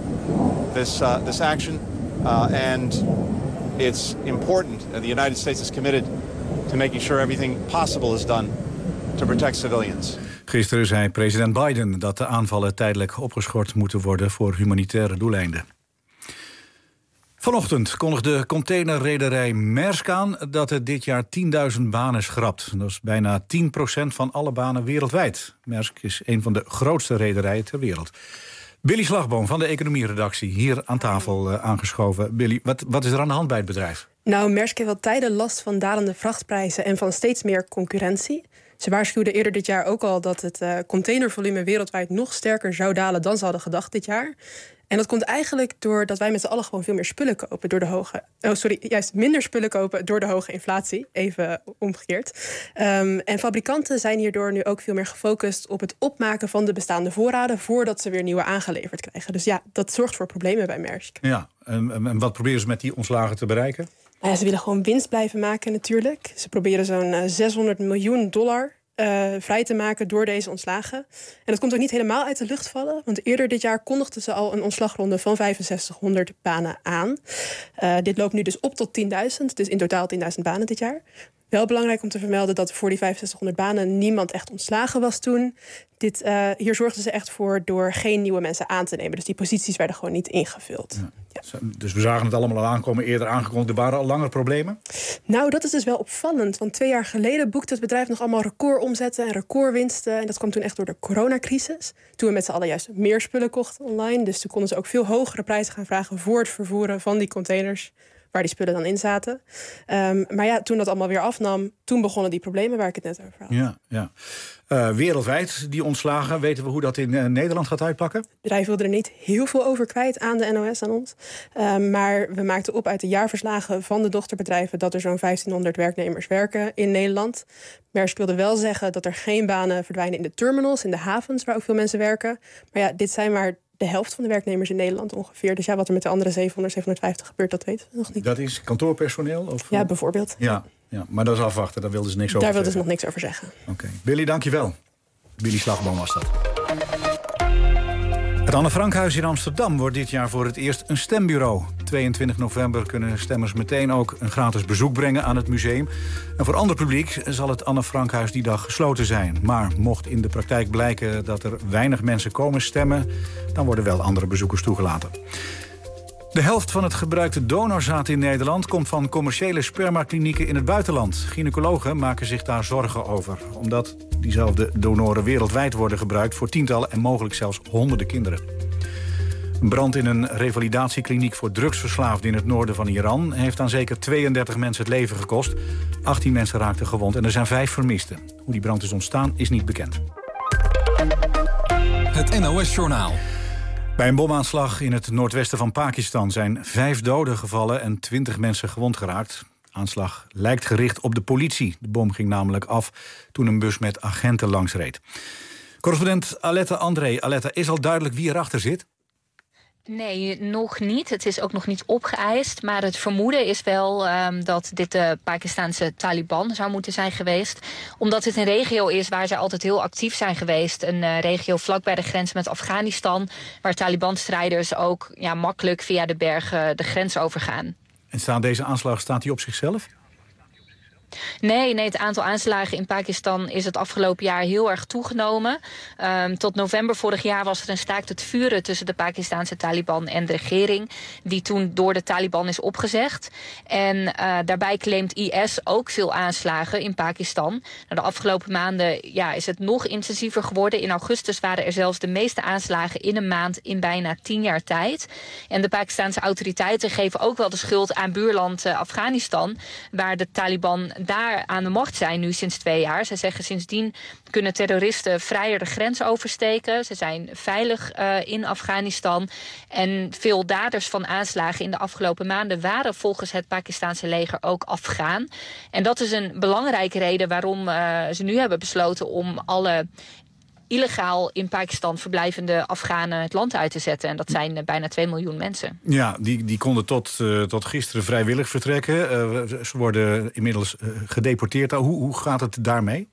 this action, and it's important that the United States is committed to making sure everything possible is done to protect civilians. Gisteren zei president Biden dat de aanvallen tijdelijk opgeschort moeten worden voor humanitaire doeleinden. Vanochtend kondigde containerrederij Maersk aan dat het dit jaar 10.000 banen schrapt. Dat is bijna 10% van alle banen wereldwijd. Maersk is een van de grootste rederijen ter wereld. Billy Slagboom van de economieredactie, hier aan tafel aangeschoven. Billy, wat is er aan de hand bij het bedrijf? Nou, Maersk heeft al tijden last van dalende vrachtprijzen en van steeds meer concurrentie. Ze waarschuwden eerder dit jaar ook al dat het containervolume wereldwijd nog sterker zou dalen dan ze hadden gedacht dit jaar. En dat komt eigenlijk doordat wij met z'n allen gewoon veel meer spullen kopen door de minder spullen kopen door de hoge inflatie. Even omgekeerd. En fabrikanten zijn hierdoor nu ook veel meer gefocust op het opmaken van de bestaande voorraden voordat ze weer nieuwe aangeleverd krijgen. Dus ja, dat zorgt voor problemen bij Maersk. Ja, en wat proberen ze met die ontslagen te bereiken? Nou ja, ze willen gewoon winst blijven maken natuurlijk. Ze proberen zo'n $600 miljoen vrij te maken door deze ontslagen. En dat komt ook niet helemaal uit de lucht vallen. Want eerder dit jaar kondigden ze al een ontslagronde van 6500 banen aan. Dit loopt nu dus op tot 10.000. Dus in totaal 10.000 banen dit jaar. Wel belangrijk om te vermelden dat voor die 6500 banen niemand echt ontslagen was toen. Hier zorgden ze echt voor door geen nieuwe mensen aan te nemen. Dus die posities werden gewoon niet ingevuld. Ja. Dus we zagen het allemaal al aankomen, eerder aangekondigd. Er waren al langer problemen? Nou, dat is dus wel opvallend. Want 2 jaar geleden boekte het bedrijf nog allemaal recordomzetten en recordwinsten. En dat kwam toen echt door de coronacrisis. Toen we met z'n allen juist meer spullen kochten online. Dus toen konden ze ook veel hogere prijzen gaan vragen voor het vervoeren van die containers waar die spullen dan in zaten. Maar ja, toen dat allemaal weer afnam, toen begonnen die problemen waar ik het net over had. Ja. Wereldwijd, die ontslagen, weten we hoe dat in Nederland gaat uitpakken? Het bedrijf wilde er niet heel veel over kwijt aan de NOS, aan ons. Maar we maakten op uit de jaarverslagen van de dochterbedrijven dat er zo'n 1500 werknemers werken in Nederland. Maersk wilde wel zeggen dat er geen banen verdwijnen in de terminals, in de havens, waar ook veel mensen werken. Maar ja, dit zijn maar de helft van de werknemers in Nederland ongeveer. Dus ja, wat er met de andere 700, 750 gebeurt, dat weten we nog niet. Dat is kantoorpersoneel? Of? Ja, bijvoorbeeld. Ja, maar dat is afwachten, daar wilden ze niks over zeggen. Daar wilden ze nog niks over zeggen. Oké. Billy, dankjewel. Billy Slagboom was dat. Het Anne Frankhuis in Amsterdam wordt dit jaar voor het eerst een stembureau. 22 november kunnen stemmers meteen ook een gratis bezoek brengen aan het museum. En voor ander publiek zal het Anne Frankhuis die dag gesloten zijn. Maar mocht in de praktijk blijken dat er weinig mensen komen stemmen, dan worden wel andere bezoekers toegelaten. De helft van het gebruikte donorzaad in Nederland komt van commerciële spermaklinieken in het buitenland. Gynaecologen maken zich daar zorgen over, omdat diezelfde donoren wereldwijd worden gebruikt voor tientallen en mogelijk zelfs honderden kinderen. Een brand in een revalidatiekliniek voor drugsverslaafden in het noorden van Iran heeft aan zeker 32 mensen het leven gekost. 18 mensen raakten gewond en er zijn 5 vermisten. Hoe die brand is ontstaan is niet bekend. Het NOS-journaal. Bij een bomaanslag in het noordwesten van Pakistan zijn 5 doden gevallen en 20 mensen gewond geraakt. Aanslag lijkt gericht op de politie. De bom ging namelijk af toen een bus met agenten langsreed. Correspondent Aletta André. Aletta, is al duidelijk wie erachter zit? Nee, nog niet. Het is ook nog niet opgeëist. Maar het vermoeden is wel dat dit de Pakistanse Taliban zou moeten zijn geweest. Omdat het een regio is waar ze altijd heel actief zijn geweest. Een regio vlak bij de grens met Afghanistan. Waar Taliban-strijders ook makkelijk via de bergen de grens overgaan. En deze aanslag staat die op zichzelf? Nee, het aantal aanslagen in Pakistan is het afgelopen jaar heel erg toegenomen. Tot november vorig jaar was er een staakt het vuren tussen de Pakistanse Taliban en de regering, die toen door de Taliban is opgezegd. En daarbij claimt IS ook veel aanslagen in Pakistan. De afgelopen maanden is het nog intensiever geworden. In augustus waren er zelfs de meeste aanslagen in een maand in bijna 10 jaar tijd. En de Pakistanse autoriteiten geven ook wel de schuld aan buurland Afghanistan, waar de Taliban daar aan de macht zijn nu sinds 2 jaar. Ze zeggen sindsdien kunnen terroristen vrijer de grens oversteken. Ze zijn veilig in Afghanistan. En veel daders van aanslagen in de afgelopen maanden waren volgens het Pakistanse leger ook Afghaan. En dat is een belangrijke reden waarom ze nu hebben besloten om alle illegaal in Pakistan verblijvende Afghanen het land uit te zetten. En dat zijn bijna 2 miljoen mensen. Ja, die konden tot gisteren vrijwillig vertrekken. Ze worden inmiddels gedeporteerd. Hoe gaat het daarmee?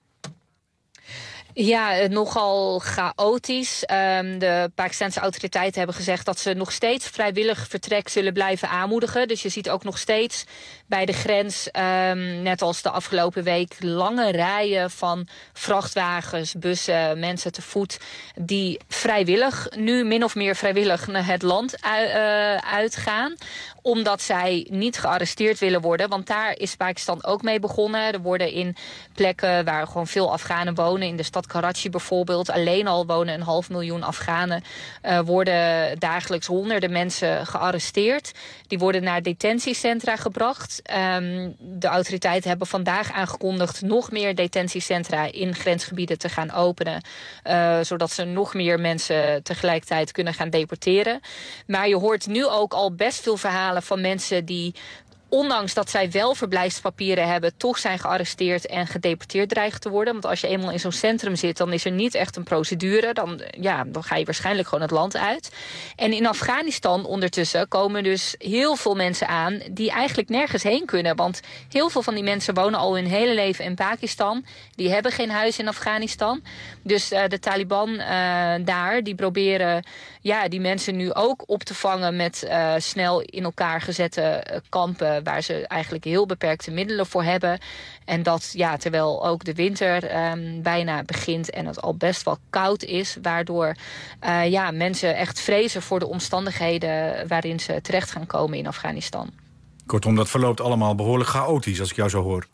Ja, nogal chaotisch. De Pakistanse autoriteiten hebben gezegd dat ze nog steeds vrijwillig vertrek zullen blijven aanmoedigen. Dus je ziet ook nog steeds bij de grens, net als de afgelopen week, lange rijen van vrachtwagens, bussen, mensen te voet, die vrijwillig, nu min of meer vrijwillig, het land uitgaan. Omdat zij niet gearresteerd willen worden. Want daar is Pakistan ook mee begonnen. Er worden in plekken waar gewoon veel Afghanen wonen, in de stad Karachi bijvoorbeeld, alleen al wonen 500.000 Afghanen, worden dagelijks honderden mensen gearresteerd. Die worden naar detentiecentra gebracht. De autoriteiten hebben vandaag aangekondigd nog meer detentiecentra in grensgebieden te gaan openen. Zodat ze nog meer mensen tegelijkertijd kunnen gaan deporteren. Maar je hoort nu ook al best veel verhalen van mensen die, ondanks dat zij wel verblijfspapieren hebben, toch zijn gearresteerd en gedeporteerd dreigen te worden. Want als je eenmaal in zo'n centrum zit, dan is er niet echt een procedure. Dan ga je waarschijnlijk gewoon het land uit. En in Afghanistan ondertussen komen dus heel veel mensen aan die eigenlijk nergens heen kunnen. Want heel veel van die mensen wonen al hun hele leven in Pakistan. Die hebben geen huis in Afghanistan. Dus de Taliban daar, die proberen die mensen nu ook op te vangen met snel in elkaar gezette kampen waar ze eigenlijk heel beperkte middelen voor hebben. En dat terwijl ook de winter bijna begint en het al best wel koud is, waardoor mensen echt vrezen voor de omstandigheden waarin ze terecht gaan komen in Afghanistan. Kortom, dat verloopt allemaal behoorlijk chaotisch, als ik jou zo hoor.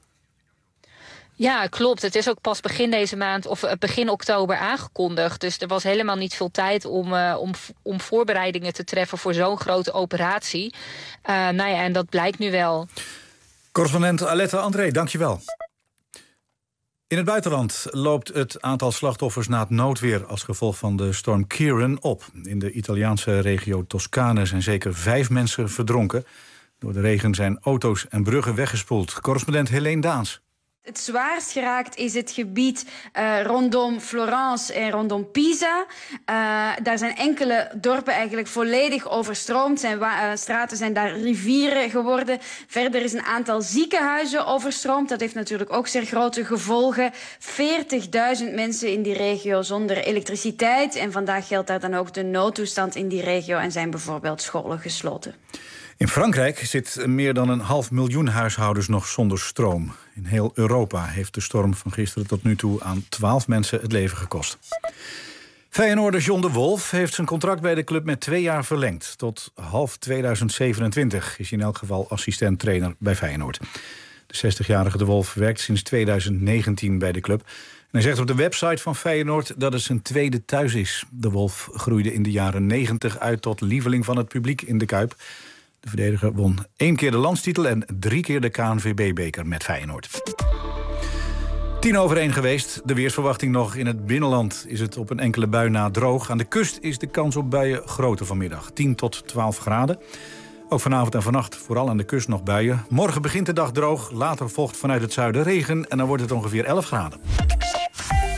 Ja, klopt. Het is ook pas begin deze maand of begin oktober aangekondigd. Dus er was helemaal niet veel tijd om voorbereidingen te treffen voor zo'n grote operatie. En dat blijkt nu wel. Correspondent Aletta André, dankjewel. In het buitenland loopt het aantal slachtoffers na het noodweer als gevolg van de storm Ciarán op. In de Italiaanse regio Toscane zijn zeker 5 mensen verdronken. Door de regen zijn auto's en bruggen weggespoeld. Correspondent Helene Daans. Het zwaarst geraakt is het gebied rondom Florence en rondom Pisa. Daar zijn enkele dorpen eigenlijk volledig overstroomd. Straten zijn daar rivieren geworden. Verder is een aantal ziekenhuizen overstroomd. Dat heeft natuurlijk ook zeer grote gevolgen. 40.000 mensen in die regio zonder elektriciteit. En vandaag geldt daar dan ook de noodtoestand in die regio en zijn bijvoorbeeld scholen gesloten. In Frankrijk zit meer dan 500.000 huishoudens nog zonder stroom. In heel Europa heeft de storm van gisteren tot nu toe aan 12 mensen het leven gekost. Feyenoorder John de Wolf heeft zijn contract bij de club met 2 jaar verlengd. Tot half 2027 is hij in elk geval assistent-trainer bij Feyenoord. De 60-jarige de Wolf werkt sinds 2019 bij de club. En hij zegt op de website van Feyenoord dat het zijn tweede thuis is. De Wolf groeide in de jaren 90 uit tot lieveling van het publiek in de Kuip. De verdediger won 1 keer de landstitel en 3 keer de KNVB-beker met Feyenoord. 10:01 geweest. De weersverwachting nog. In het binnenland is het op een enkele bui na droog. Aan de kust is de kans op buien groter vanmiddag. 10 tot 12 graden. Ook vanavond en vannacht vooral aan de kust nog buien. Morgen begint de dag droog. Later volgt vanuit het zuiden regen. En dan wordt het ongeveer 11 graden.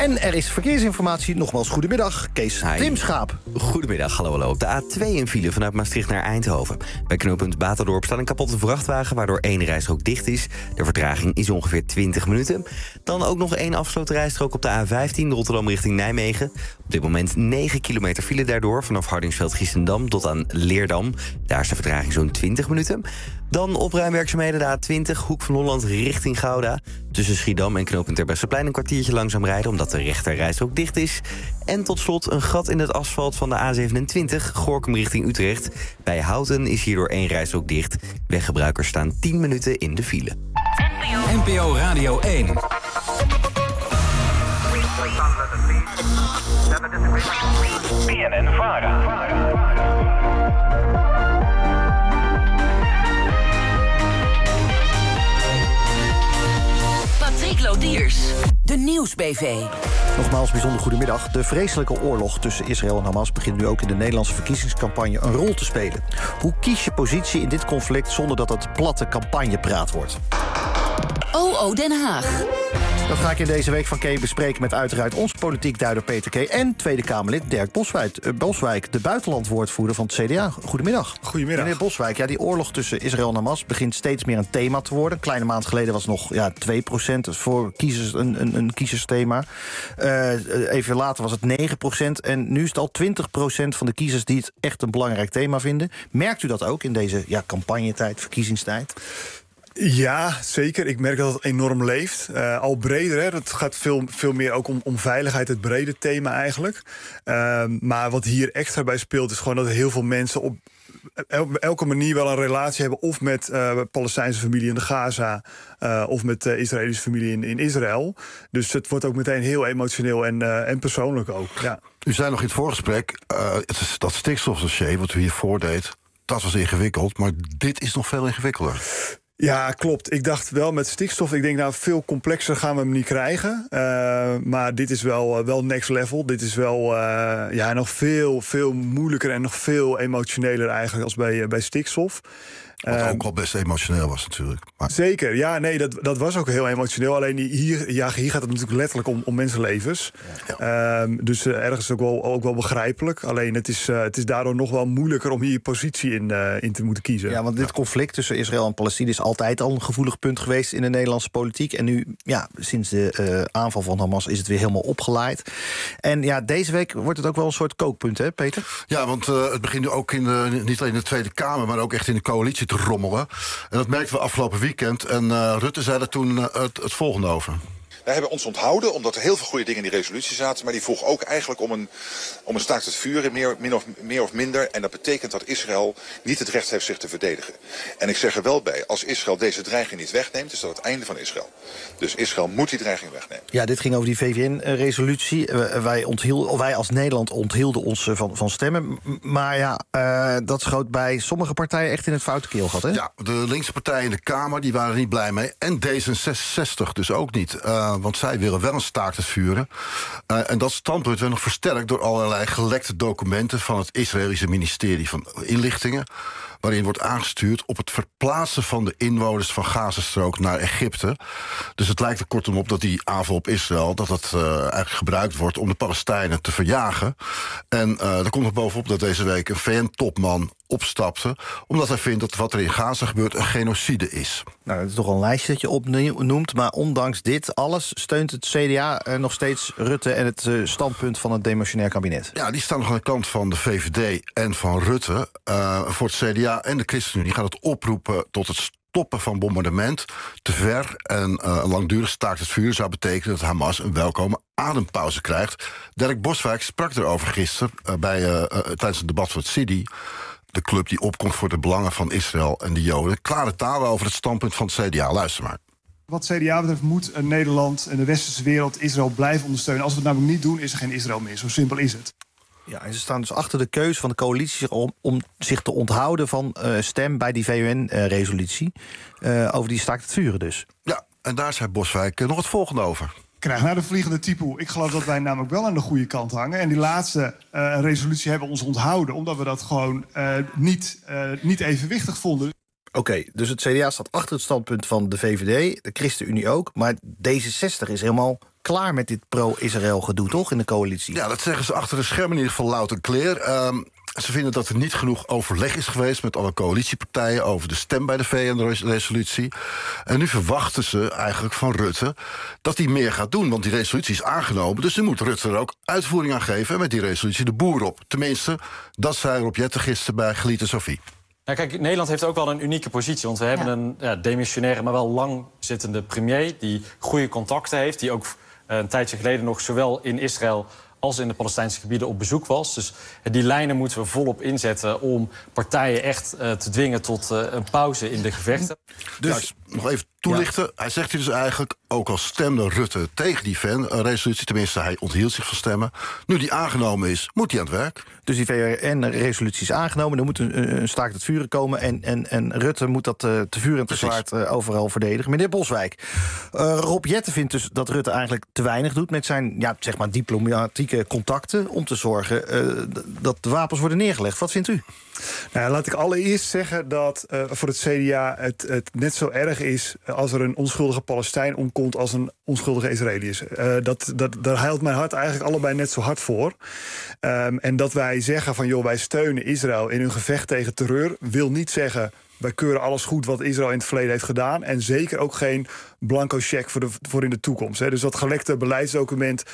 En er is verkeersinformatie. Nogmaals, goedemiddag. Kees Tim Schaap. Goedemiddag, hallo. Op de A2 in file vanuit Maastricht naar Eindhoven. Bij knooppunt Baterdorp staat een kapotte vrachtwagen, waardoor 1 rijstrook dicht is. De vertraging is ongeveer 20 minuten. Dan ook nog 1 afgesloten rijstrook op de A15 Rotterdam richting Nijmegen. Op dit moment 9 kilometer file daardoor, vanaf Hardingsveld-Giessendam tot aan Leerdam. Daar is de vertraging zo'n 20 minuten. Dan opruimwerkzaamheden de A20, Hoek van Holland richting Gouda. Tussen Schiedam en knooppunt Terbrechtseplein een kwartiertje langzaam rijden, omdat de rechterrijstrook dicht is. En tot slot een gat in het asfalt van de A27, Gorinchem richting Utrecht. Bij Houten is hierdoor 1 rijstrook dicht. Weggebruikers staan 10 minuten in de file. NPO Radio 1. BNN-VARA. Patrick Lodiers, de Nieuwsbv. Nogmaals, bijzonder goedemiddag. De vreselijke oorlog tussen Israël en Hamas begint nu ook in de Nederlandse verkiezingscampagne een rol te spelen. Hoe kies je positie in dit conflict zonder dat het platte campagnepraat wordt? OO Den Haag. Dat ga ik in deze week van K bespreken met uiteraard ons politiek duider Peter K. en Tweede Kamerlid Dirk Boswijk, de buitenlandwoordvoerder van het CDA. Goedemiddag. Goedemiddag. Meneer Boswijk, ja, die oorlog tussen Israël en Hamas begint steeds meer een thema te worden. Een kleine maand geleden was nog 2% voor kiezers een kiezersthema. Even later was het 9%. En nu is het al 20% van de kiezers die het echt een belangrijk thema vinden. Merkt u dat ook in deze campagnetijd, verkiezingstijd? Ja, zeker. Ik merk dat het enorm leeft. Al breder, hè. Het gaat veel meer ook om veiligheid, het brede thema eigenlijk. Maar wat hier extra bij speelt is gewoon dat heel veel mensen op elke manier wel een relatie hebben, of met Palestijnse familie in de Gaza, of met Israëlische familie in Israël. Dus het wordt ook meteen heel emotioneel en persoonlijk ook. Ja. U zei nog in het voorgesprek, dat stikstofdossier wat u hier voordeed, dat was ingewikkeld, maar dit is nog veel ingewikkelder. Ja, klopt. Ik dacht wel met stikstof, ik denk veel complexer gaan we hem niet krijgen. Maar dit is wel next level. Dit is wel nog veel moeilijker en nog veel emotioneler eigenlijk als bij stikstof. Wat ook wel best emotioneel was natuurlijk. Maar... Zeker, ja, nee, dat was ook heel emotioneel. Alleen hier gaat het natuurlijk letterlijk om mensenlevens. Ja. Dus ergens ook wel begrijpelijk. Alleen het is daardoor nog wel moeilijker om hier je positie in te moeten kiezen. Ja, want dit conflict tussen Israël en Palestina is altijd al een gevoelig punt geweest in de Nederlandse politiek. En nu, sinds de aanval van Hamas is het weer helemaal opgeleid. En deze week wordt het ook wel een soort kookpunt, hè, Peter? Ja, want het begint nu ook niet alleen in de Tweede Kamer, maar ook echt in de coalitie te rommelen. En dat merkten we afgelopen weekend. En Rutte zei er toen het volgende over. Wij hebben ons onthouden, omdat er heel veel goede dingen in die resolutie zaten. Maar die vroeg ook eigenlijk om een staakt het vuren, meer of minder. En dat betekent dat Israël niet het recht heeft zich te verdedigen. En ik zeg er wel bij, als Israël deze dreiging niet wegneemt, is dat het einde van Israël. Dus Israël moet die dreiging wegnemen. Ja, dit ging over die VN-resolutie. Wij als Nederland onthielden ons van stemmen. Maar dat schoot bij sommige partijen echt in het foute keelgat, hè? Ja, de linkse partijen in de Kamer die waren er niet blij mee. En D66 dus ook niet. Want zij willen wel een staakt het vuren. En dat standpunt werd nog versterkt door allerlei gelekte documenten van het Israëlische ministerie van Inlichtingen, waarin wordt aangestuurd op het verplaatsen van de inwoners van Gazastrook naar Egypte. Dus het lijkt er kortom op dat die aanval op Israël, dat eigenlijk gebruikt wordt om de Palestijnen te verjagen. En er komt nog bovenop dat deze week een VN-topman opstapte, omdat hij vindt dat wat er in Gaza gebeurt een genocide is. Nou, dat is toch een lijstje dat je opnoemt, maar ondanks dit alles steunt het CDA nog steeds Rutte en het standpunt van het demissionair kabinet. Ja, die staan nog aan de kant van de VVD en van Rutte. Voor het CDA en de ChristenUnie gaat het oproepen tot het stoppen van bombardement te ver. En een langdurig staakt het vuur zou betekenen dat Hamas een welkome adempauze krijgt. Dirk Boswijk sprak erover gisteren tijdens het debat van het CIDI. De club die opkomt voor de belangen van Israël en de Joden. Klare taal over het standpunt van het CDA. Luister maar. Wat CDA betreft moet Nederland en de westerse wereld Israël blijven ondersteunen. Als we het namelijk niet doen, is er geen Israël meer. Zo simpel is het. Ja, en ze staan dus achter de keuze van de coalitie om zich te onthouden van stem bij die VN-resolutie. Over die staakt het vuren dus. Ja, en daar zei Boswijk nog het volgende over. Krijg naar de vliegende typoe. Ik geloof dat wij namelijk wel aan de goede kant hangen. En die laatste resolutie hebben we ons onthouden, omdat we dat gewoon niet evenwichtig vonden. Oké, dus het CDA staat achter het standpunt van de VVD, de ChristenUnie ook, maar D66 is helemaal klaar met dit pro-Israël gedoe, toch, in de coalitie? Ja, dat zeggen ze achter de schermen in ieder geval luid en clear. Ze vinden dat er niet genoeg overleg is geweest met alle coalitiepartijen over de stem bij de VN-resolutie. En nu verwachten ze eigenlijk van Rutte dat hij meer gaat doen. Want die resolutie is aangenomen, dus nu moet Rutte er ook uitvoering aan geven. En met die resolutie de boer op. Tenminste, dat zei Rob Jetten gisteren bij Geliet en Sophie. Nou, kijk, Nederland heeft ook wel een unieke positie. Want we hebben een demissionaire, maar wel langzittende premier die goede contacten heeft. Die ook een tijdje geleden nog zowel in Israël als in de Palestijnse gebieden op bezoek was. Dus die lijnen moeten we volop inzetten om partijen echt te dwingen tot een pauze in de gevechten. Dus nog even toelichten. Ja. Hij zegt hier dus eigenlijk, ook al stemde Rutte tegen die VN-resolutie... tenminste, hij onthield zich van stemmen. Nu die aangenomen is, moet hij aan het werk. Dus die VN-resolutie is aangenomen, er moet een staakt het vuren komen... en Rutte moet dat te vuur en te zwaard overal verdedigen. Meneer Boswijk, Rob Jetten vindt dus dat Rutte eigenlijk te weinig doet... met zijn zeg maar diplomatieke contacten om te zorgen dat de wapens worden neergelegd. Wat vindt u? Nou, laat ik allereerst zeggen dat voor het CDA het net zo erg is... als er een onschuldige Palestijn omkomt als een onschuldige Israëliër. Daar huilt mijn hart eigenlijk allebei net zo hard voor. En dat wij zeggen van, joh, wij steunen Israël in hun gevecht tegen terreur... wil niet zeggen, wij keuren alles goed wat Israël in het verleden heeft gedaan... en zeker ook geen blanco cheque voor in de toekomst. Hè. Dus dat gelekte beleidsdocument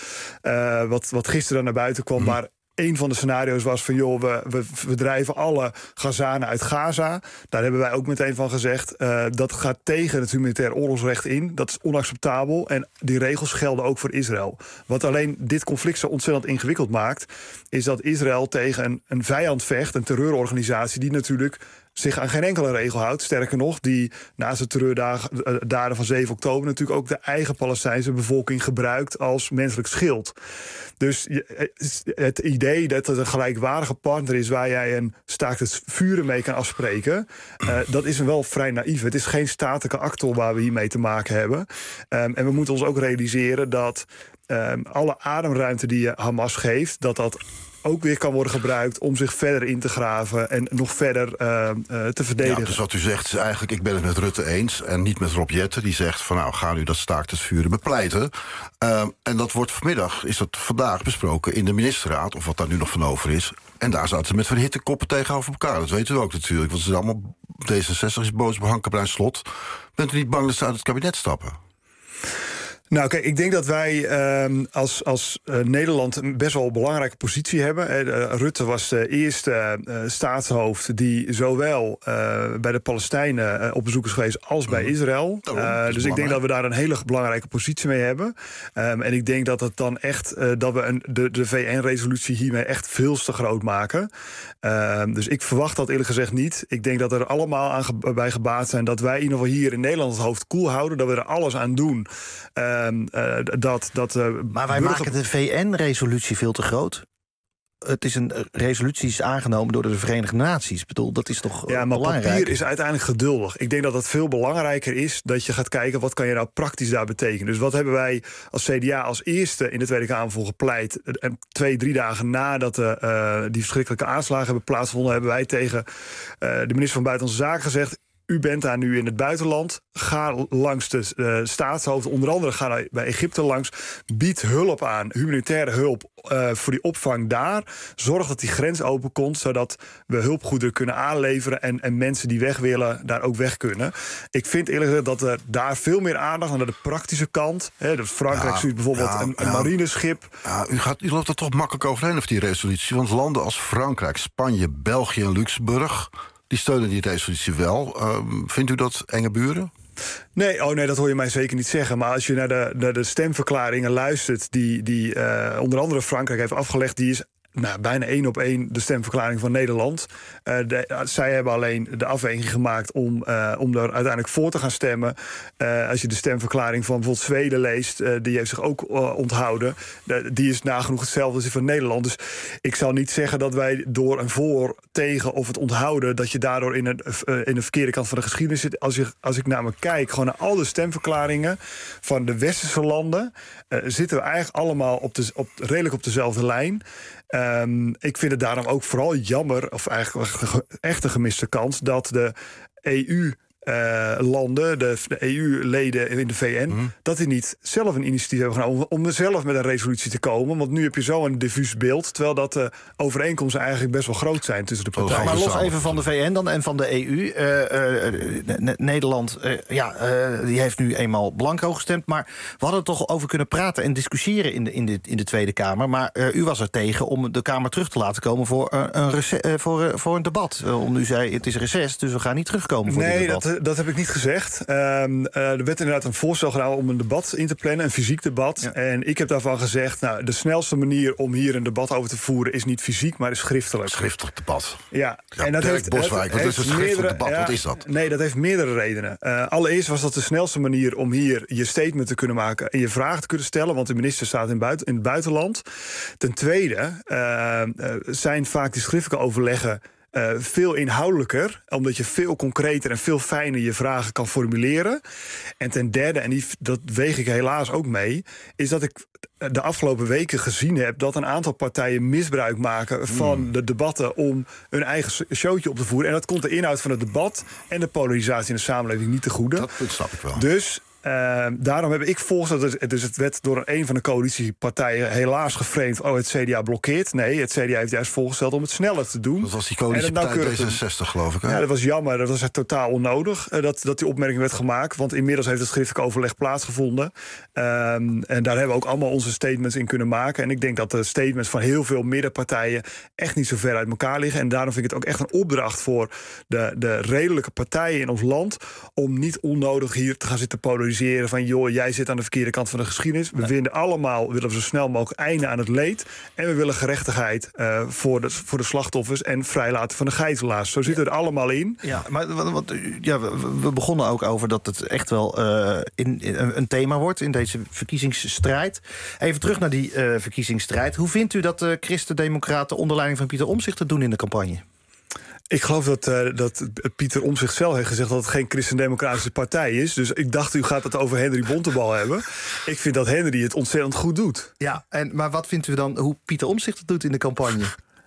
wat gisteren naar buiten kwam... waar een van de scenario's was van, joh, we verdrijven alle Gazanen uit Gaza. Daar hebben wij ook meteen van gezegd, dat gaat tegen het humanitair oorlogsrecht in. Dat is onacceptabel en die regels gelden ook voor Israël. Wat alleen dit conflict zo ontzettend ingewikkeld maakt... is dat Israël tegen een vijand vecht, een terreurorganisatie... die natuurlijk zich aan geen enkele regel houdt. Sterker nog, die naast de terreurdaden van 7 oktober... natuurlijk ook de eigen Palestijnse bevolking gebruikt als menselijk schild. Dus het idee dat het een gelijkwaardige partner is... waar jij een staakt het vuren mee kan afspreken... dat is wel vrij naïef. Het is geen statelijke actor waar we hiermee te maken hebben. En we moeten ons ook realiseren dat alle ademruimte die je Hamas geeft... dat ook weer kan worden gebruikt om zich verder in te graven... en nog verder te verdedigen. Ja, dus wat u zegt is eigenlijk, ik ben het met Rutte eens... en niet met Rob Jetten, die zegt van, nou, ga nu dat staakt het vuren bepleiten. En dat wordt vandaag besproken in de ministerraad... of wat daar nu nog van over is. En daar zaten ze met van hittekoppen tegenover elkaar. Dat weten we ook natuurlijk, want ze zijn allemaal... D66 is boos op Hanke-Bruin Slot. Bent u niet bang dat ze uit het kabinet stappen? Nou, kijk, ik denk dat wij als Nederland een best wel belangrijke positie hebben. Rutte was de eerste staatshoofd die zowel bij de Palestijnen op bezoek is geweest als bij Israël. Dus ik denk dat we daar een hele belangrijke positie mee hebben. En ik denk dat het dan echt dat we de VN-resolutie hiermee echt veel te groot maken. Dus ik verwacht dat eerlijk gezegd niet. Ik denk dat er allemaal bij gebaat zijn dat wij in ieder geval hier in Nederland het hoofd koel houden. Dat we er alles aan doen. Maar wij maken de VN-resolutie veel te groot. Het is een resolutie is aangenomen door de Verenigde Naties. Ik bedoel, dat is toch belangrijk. Papier is uiteindelijk geduldig. Ik denk dat het veel belangrijker is dat je gaat kijken... wat kan je nou praktisch daar betekenen. Dus wat hebben wij als CDA als eerste in de Tweede Kamer voor gepleit... en 2-3 dagen nadat die verschrikkelijke aanslagen hebben plaatsgevonden... hebben wij tegen de minister van Buitenlandse Zaken gezegd... U bent daar nu in het buitenland. Ga langs de staatshoofden. Onder andere ga bij Egypte langs. Bied hulp aan, humanitaire hulp voor die opvang daar. Zorg dat die grens open komt, zodat we hulpgoederen kunnen aanleveren... en mensen die weg willen, daar ook weg kunnen. Ik vind eerlijk gezegd dat er daar veel meer aandacht aan de praktische kant... Dus Frankrijk stuurt bijvoorbeeld een marineschip. Ja, u loopt er toch makkelijk overheen over die resolutie. Want landen als Frankrijk, Spanje, België en Luxemburg... die steunen die resolutie wel. Vindt u dat enge buren? Nee, dat hoor je mij zeker niet zeggen. Maar als je naar de stemverklaringen luistert... die onder andere Frankrijk heeft afgelegd... die is bijna 1 op 1 de stemverklaring van Nederland. Zij hebben alleen de afweging gemaakt om er uiteindelijk voor te gaan stemmen. Als je de stemverklaring van bijvoorbeeld Zweden leest... die heeft zich ook onthouden. Die is nagenoeg hetzelfde als die van Nederland. Dus ik zal niet zeggen dat wij door een voor, tegen of het onthouden... dat je daardoor in de verkeerde kant van de geschiedenis zit. Als ik naar me kijk, gewoon naar al de stemverklaringen... van de westerse landen... zitten we eigenlijk allemaal redelijk op dezelfde lijn... Ik vind het daarom ook vooral jammer, of eigenlijk echt een gemiste kans... dat de EU landen, de EU-leden in de VN... dat die niet zelf een initiatief hebben genomen om zelf met een resolutie te komen. Want nu heb je zo een diffuus beeld, terwijl dat de overeenkomsten eigenlijk best wel groot zijn tussen de partijen. Maar los even van de VN dan en van de EU. Nederland die heeft nu eenmaal blanco gestemd, maar we hadden er toch over kunnen praten en discussiëren in de Tweede Kamer. Maar u was er tegen om de Kamer terug te laten komen voor een debat. U zei, het is reces, dus we gaan niet terugkomen voor dit debat. Nee, dat heb ik niet gezegd. Er werd inderdaad een voorstel gedaan om een debat in te plannen, een fysiek debat. Ja. En ik heb daarvan gezegd, de snelste manier om hier een debat over te voeren is niet fysiek, maar is schriftelijk. Schriftelijk debat. Ja. En dat heeft Boswijk, wat is een schriftelijk debat? Wat is dat? Nee, dat heeft meerdere redenen. Allereerst was dat de snelste manier om hier je statement te kunnen maken en je vragen te kunnen stellen, want de minister staat in het buitenland. Ten tweede zijn vaak die schriftelijke overleggen veel inhoudelijker, omdat je veel concreter en veel fijner je vragen kan formuleren. En ten derde, en dat weeg ik helaas ook mee, is dat ik de afgelopen weken gezien heb dat een aantal partijen misbruik maken van de debatten om hun eigen showtje op te voeren. En dat komt de inhoud van het debat en de polarisatie in de samenleving niet te goede. Dat snap ik wel. Dus daarom heb ik volgesteld, dus het werd door een van de coalitiepartijen helaas geframed, het CDA blokkeert. Nee, het CDA heeft juist voorgesteld om het sneller te doen. Dat was die coalitiepartij D66, geloof ik. Hè? Ja, dat was jammer. Dat was echt totaal onnodig dat die opmerking werd gemaakt. Want inmiddels heeft het schriftelijk overleg plaatsgevonden. En daar hebben we ook allemaal onze statements in kunnen maken. En ik denk dat de statements van heel veel middenpartijen echt niet zo ver uit elkaar liggen. En daarom vind ik het ook echt een opdracht voor de redelijke partijen in ons land om niet onnodig hier te gaan zitten polariseren van jij zit aan de verkeerde kant van de geschiedenis. We willen zo snel mogelijk einde aan het leed. En we willen gerechtigheid voor de slachtoffers en vrijlaten van de gijzelaars. Zo zitten we er allemaal in. Ja, maar we begonnen ook over dat het echt wel een thema wordt in deze verkiezingsstrijd. Even terug naar die verkiezingsstrijd. Hoe vindt u dat de Christen-Democraten onder leiding van Pieter Omtzigt het doen in de campagne? Ik geloof dat Pieter Omtzigt zelf heeft gezegd dat het geen christendemocratische partij is. Dus ik dacht, u gaat het over Henry Bontebal hebben. Ik vind dat Henry het ontzettend goed doet. Ja, maar wat vindt u dan hoe Pieter Omtzigt het doet in de campagne?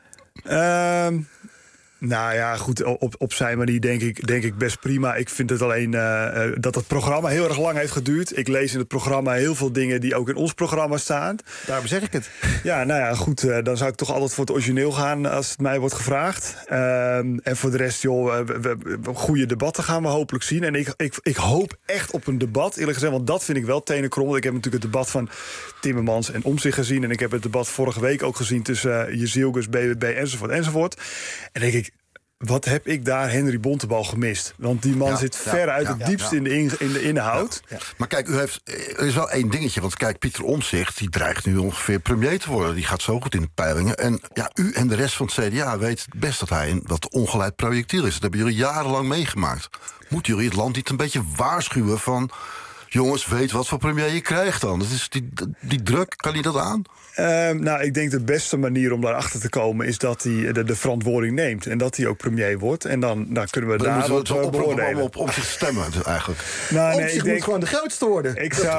Nou ja, goed, op zijn manier denk ik best prima. Ik vind het alleen dat het programma heel erg lang heeft geduurd. Ik lees in het programma heel veel dingen die ook in ons programma staan. Daarom zeg ik het. Ja, nou ja, goed, dan zou ik toch altijd voor het origineel gaan als het mij wordt gevraagd. En voor de rest, goede debatten gaan we hopelijk zien. En ik hoop echt op een debat, eerlijk gezegd, want dat vind ik wel tenenkrommend. Ik heb natuurlijk het debat van Timmermans en Omtzigt gezien. En ik heb het debat vorige week ook gezien tussen Jezilgus, BBB enzovoort. En denk ik, wat heb ik daar Henry Bontebal gemist? Want die man zit ver uit het diepst in de inhoud. Ja. Maar kijk, er is wel één dingetje. Want kijk, Pieter Omtzigt, die dreigt nu ongeveer premier te worden. Die gaat zo goed in de peilingen. En u en de rest van het CDA weet best dat hij een wat ongeleid projectiel is. Dat hebben jullie jarenlang meegemaakt. Moeten jullie het land niet een beetje waarschuwen van, jongens, weet wat voor premier je krijgt dan? Dat is die druk, kan hij dat aan? Ik denk de beste manier om daarachter te komen is dat hij de verantwoording neemt. En dat hij ook premier wordt. En dan kunnen we daar wat beoordelen. Op zich stemmen eigenlijk. Ik denk gewoon de grootste worden.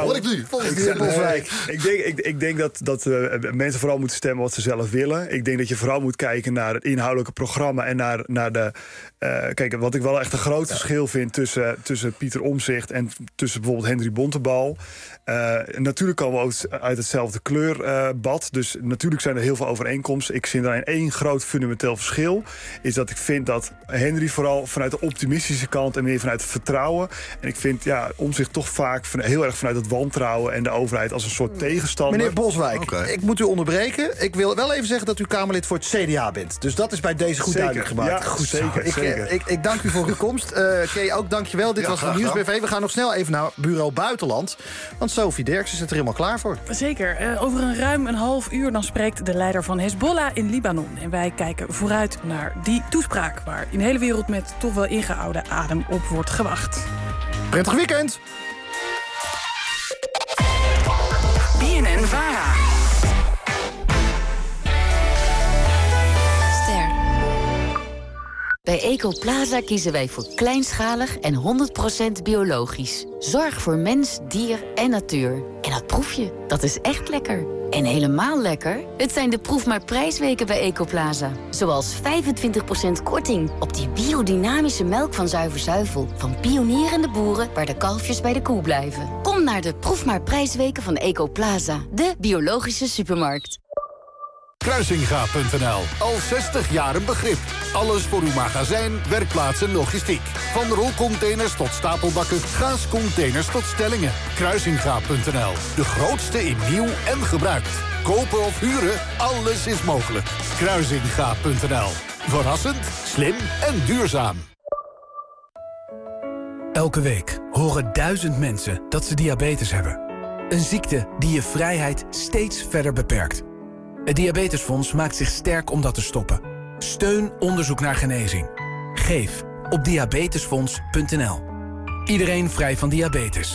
Ik denk dat mensen vooral moeten stemmen wat ze zelf willen. Ik denk dat je vooral moet kijken naar het inhoudelijke programma en naar de. Kijk, wat ik wel echt een groot verschil vind tussen Pieter Omtzigt en tussen bijvoorbeeld Henry Bontebal. Natuurlijk komen we ook uit hetzelfde kleurbad. Dus natuurlijk zijn er heel veel overeenkomsten. Ik zie er één groot fundamenteel verschil. Is dat ik vind dat Henry vooral vanuit de optimistische kant en meer vanuit het vertrouwen. En ik vind Omtzigt toch vaak heel erg vanuit het wantrouwen en de overheid als een soort tegenstander. Meneer Boswijk, ik moet u onderbreken. Ik wil wel even zeggen dat u Kamerlid voor het CDA bent. Dus dat is bij deze goed duidelijk gemaakt. Ja, goed, zeker. Ik dank u voor uw komst. Kay, ook dankjewel. Dit was de Nieuwsbv. We gaan nog snel even naar Bureau Buitenland. Want Sophie Derksen zit er helemaal klaar voor. Zeker. Over een ruim een half uur dan spreekt de leider van Hezbollah in Libanon. En wij kijken vooruit naar die toespraak waar in de hele wereld met toch wel ingehouden adem op wordt gewacht. Prettig weekend! BNN-VARA. Bij Ecoplaza kiezen wij voor kleinschalig en 100% biologisch. Zorg voor mens, dier en natuur. En dat proefje, dat is echt lekker. En helemaal lekker, het zijn de proef maar prijsweken bij Ecoplaza. Zoals 25% korting op die biodynamische melk van Zuiver Zuivel. Van pionierende boeren waar de kalfjes bij de koe blijven. Kom naar de proef maar prijsweken van Ecoplaza, de biologische supermarkt. Kruisinga.nl. Al 60 jaar een begrip. Alles voor uw magazijn, werkplaats en logistiek. Van rolcontainers tot stapelbakken, gaascontainers tot stellingen. Kruisinga.nl. De grootste in nieuw en gebruikt. Kopen of huren, alles is mogelijk. Kruisinga.nl. Verrassend, slim en duurzaam. Elke week horen 1000 mensen dat ze diabetes hebben. Een ziekte die je vrijheid steeds verder beperkt. Het Diabetesfonds maakt zich sterk om dat te stoppen. Steun onderzoek naar genezing. Geef op diabetesfonds.nl. Iedereen vrij van diabetes.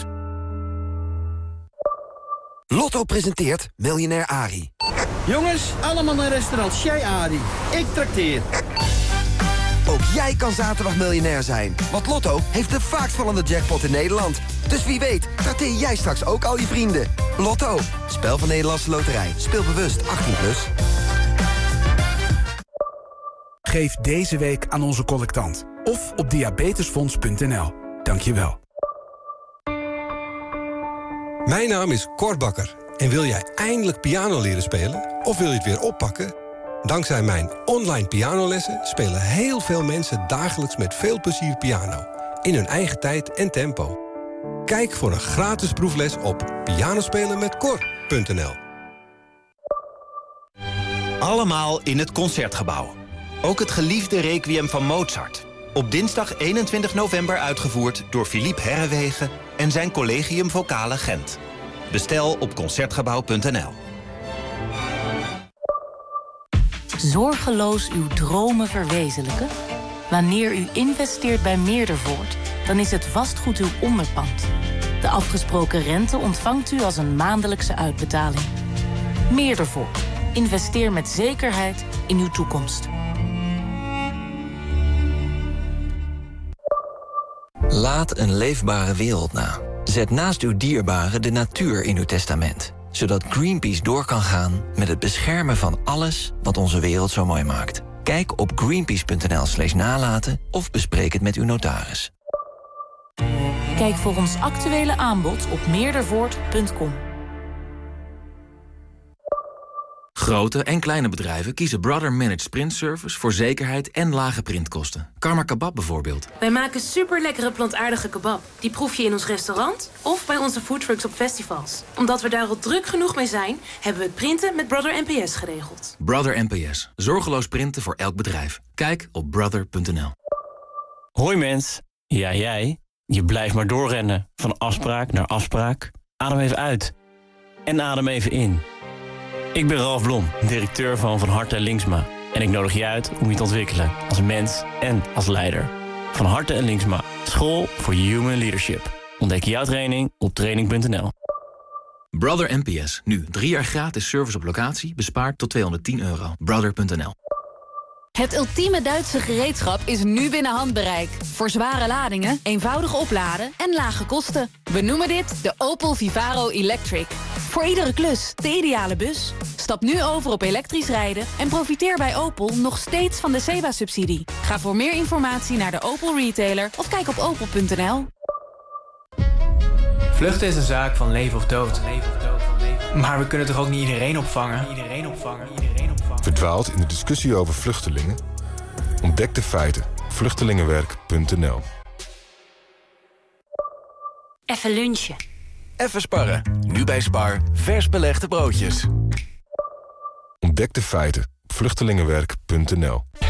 Lotto presenteert Miljonair Arie. Jongens, allemaal naar restaurant Chez Arie. Ik trakteer. Ook jij kan zaterdag miljonair zijn. Want Lotto heeft de vaakst vallende jackpot in Nederland. Dus wie weet, trakteer jij straks ook al je vrienden. Lotto, spel van Nederlandse Loterij. Speel bewust, 18+. Geef deze week aan onze collectant. Of op diabetesfonds.nl. Dank je wel. Mijn naam is Cor Bakker. En wil jij eindelijk piano leren spelen? Of wil je het weer oppakken? Dankzij mijn online pianolessen spelen heel veel mensen dagelijks met veel plezier piano. In hun eigen tijd en tempo. Kijk voor een gratis proefles op pianospelenmetcor.nl. Allemaal in het Concertgebouw. Ook het geliefde Requiem van Mozart. Op dinsdag 21 november uitgevoerd door Philippe Herrewegen en zijn Collegium Vocale Gent. Bestel op Concertgebouw.nl. Zorgeloos uw dromen verwezenlijken? Wanneer u investeert bij Meerdervoort, dan is het vastgoed uw onderpand. De afgesproken rente ontvangt u als een maandelijkse uitbetaling. Meerdervoort. Investeer met zekerheid in uw toekomst. Laat een leefbare wereld na. Zet naast uw dierbaren de natuur in uw testament. Zodat Greenpeace door kan gaan met het beschermen van alles wat onze wereld zo mooi maakt. Kijk op greenpeace.nl/nalaten of bespreek het met uw notaris. Kijk voor ons actuele aanbod op meerdervoort.com. Grote en kleine bedrijven kiezen Brother Managed Print Service voor zekerheid en lage printkosten. Karma Kebab bijvoorbeeld. Wij maken super lekkere plantaardige kebab. Die proef je in ons restaurant of bij onze foodtrucks op festivals. Omdat we daar al druk genoeg mee zijn, hebben we het printen met Brother NPS geregeld. Brother NPS. Zorgeloos printen voor elk bedrijf. Kijk op brother.nl. Hoi mens. Ja, jij. Je blijft maar doorrennen. Van afspraak naar afspraak. Adem even uit. En adem even in. Ik ben Ralf Blom, directeur van Harte Linksma. En ik nodig je uit om je te ontwikkelen als mens en als leider. Van Harte Linksma, school voor human leadership. Ontdek jouw training op training.nl. Brother NPS. Nu 3 jaar gratis service op locatie. Bespaard tot €210. Brother.nl. Het ultieme Duitse gereedschap is nu binnen handbereik. Voor zware ladingen, eenvoudig opladen en lage kosten. We noemen dit de Opel Vivaro Electric. Voor iedere klus de ideale bus. Stap nu over op elektrisch rijden en profiteer bij Opel nog steeds van de SEBA-subsidie. Ga voor meer informatie naar de Opel retailer of kijk op opel.nl. Vluchten is een zaak van leven of dood. Maar we kunnen toch ook niet iedereen opvangen? Verdwaald in de discussie over vluchtelingen? Ontdek de feiten. Vluchtelingenwerk.nl. Even lunchen. Even sparren. Nu bij Spar. Vers belegde broodjes. Ontdek de feiten. Vluchtelingenwerk.nl.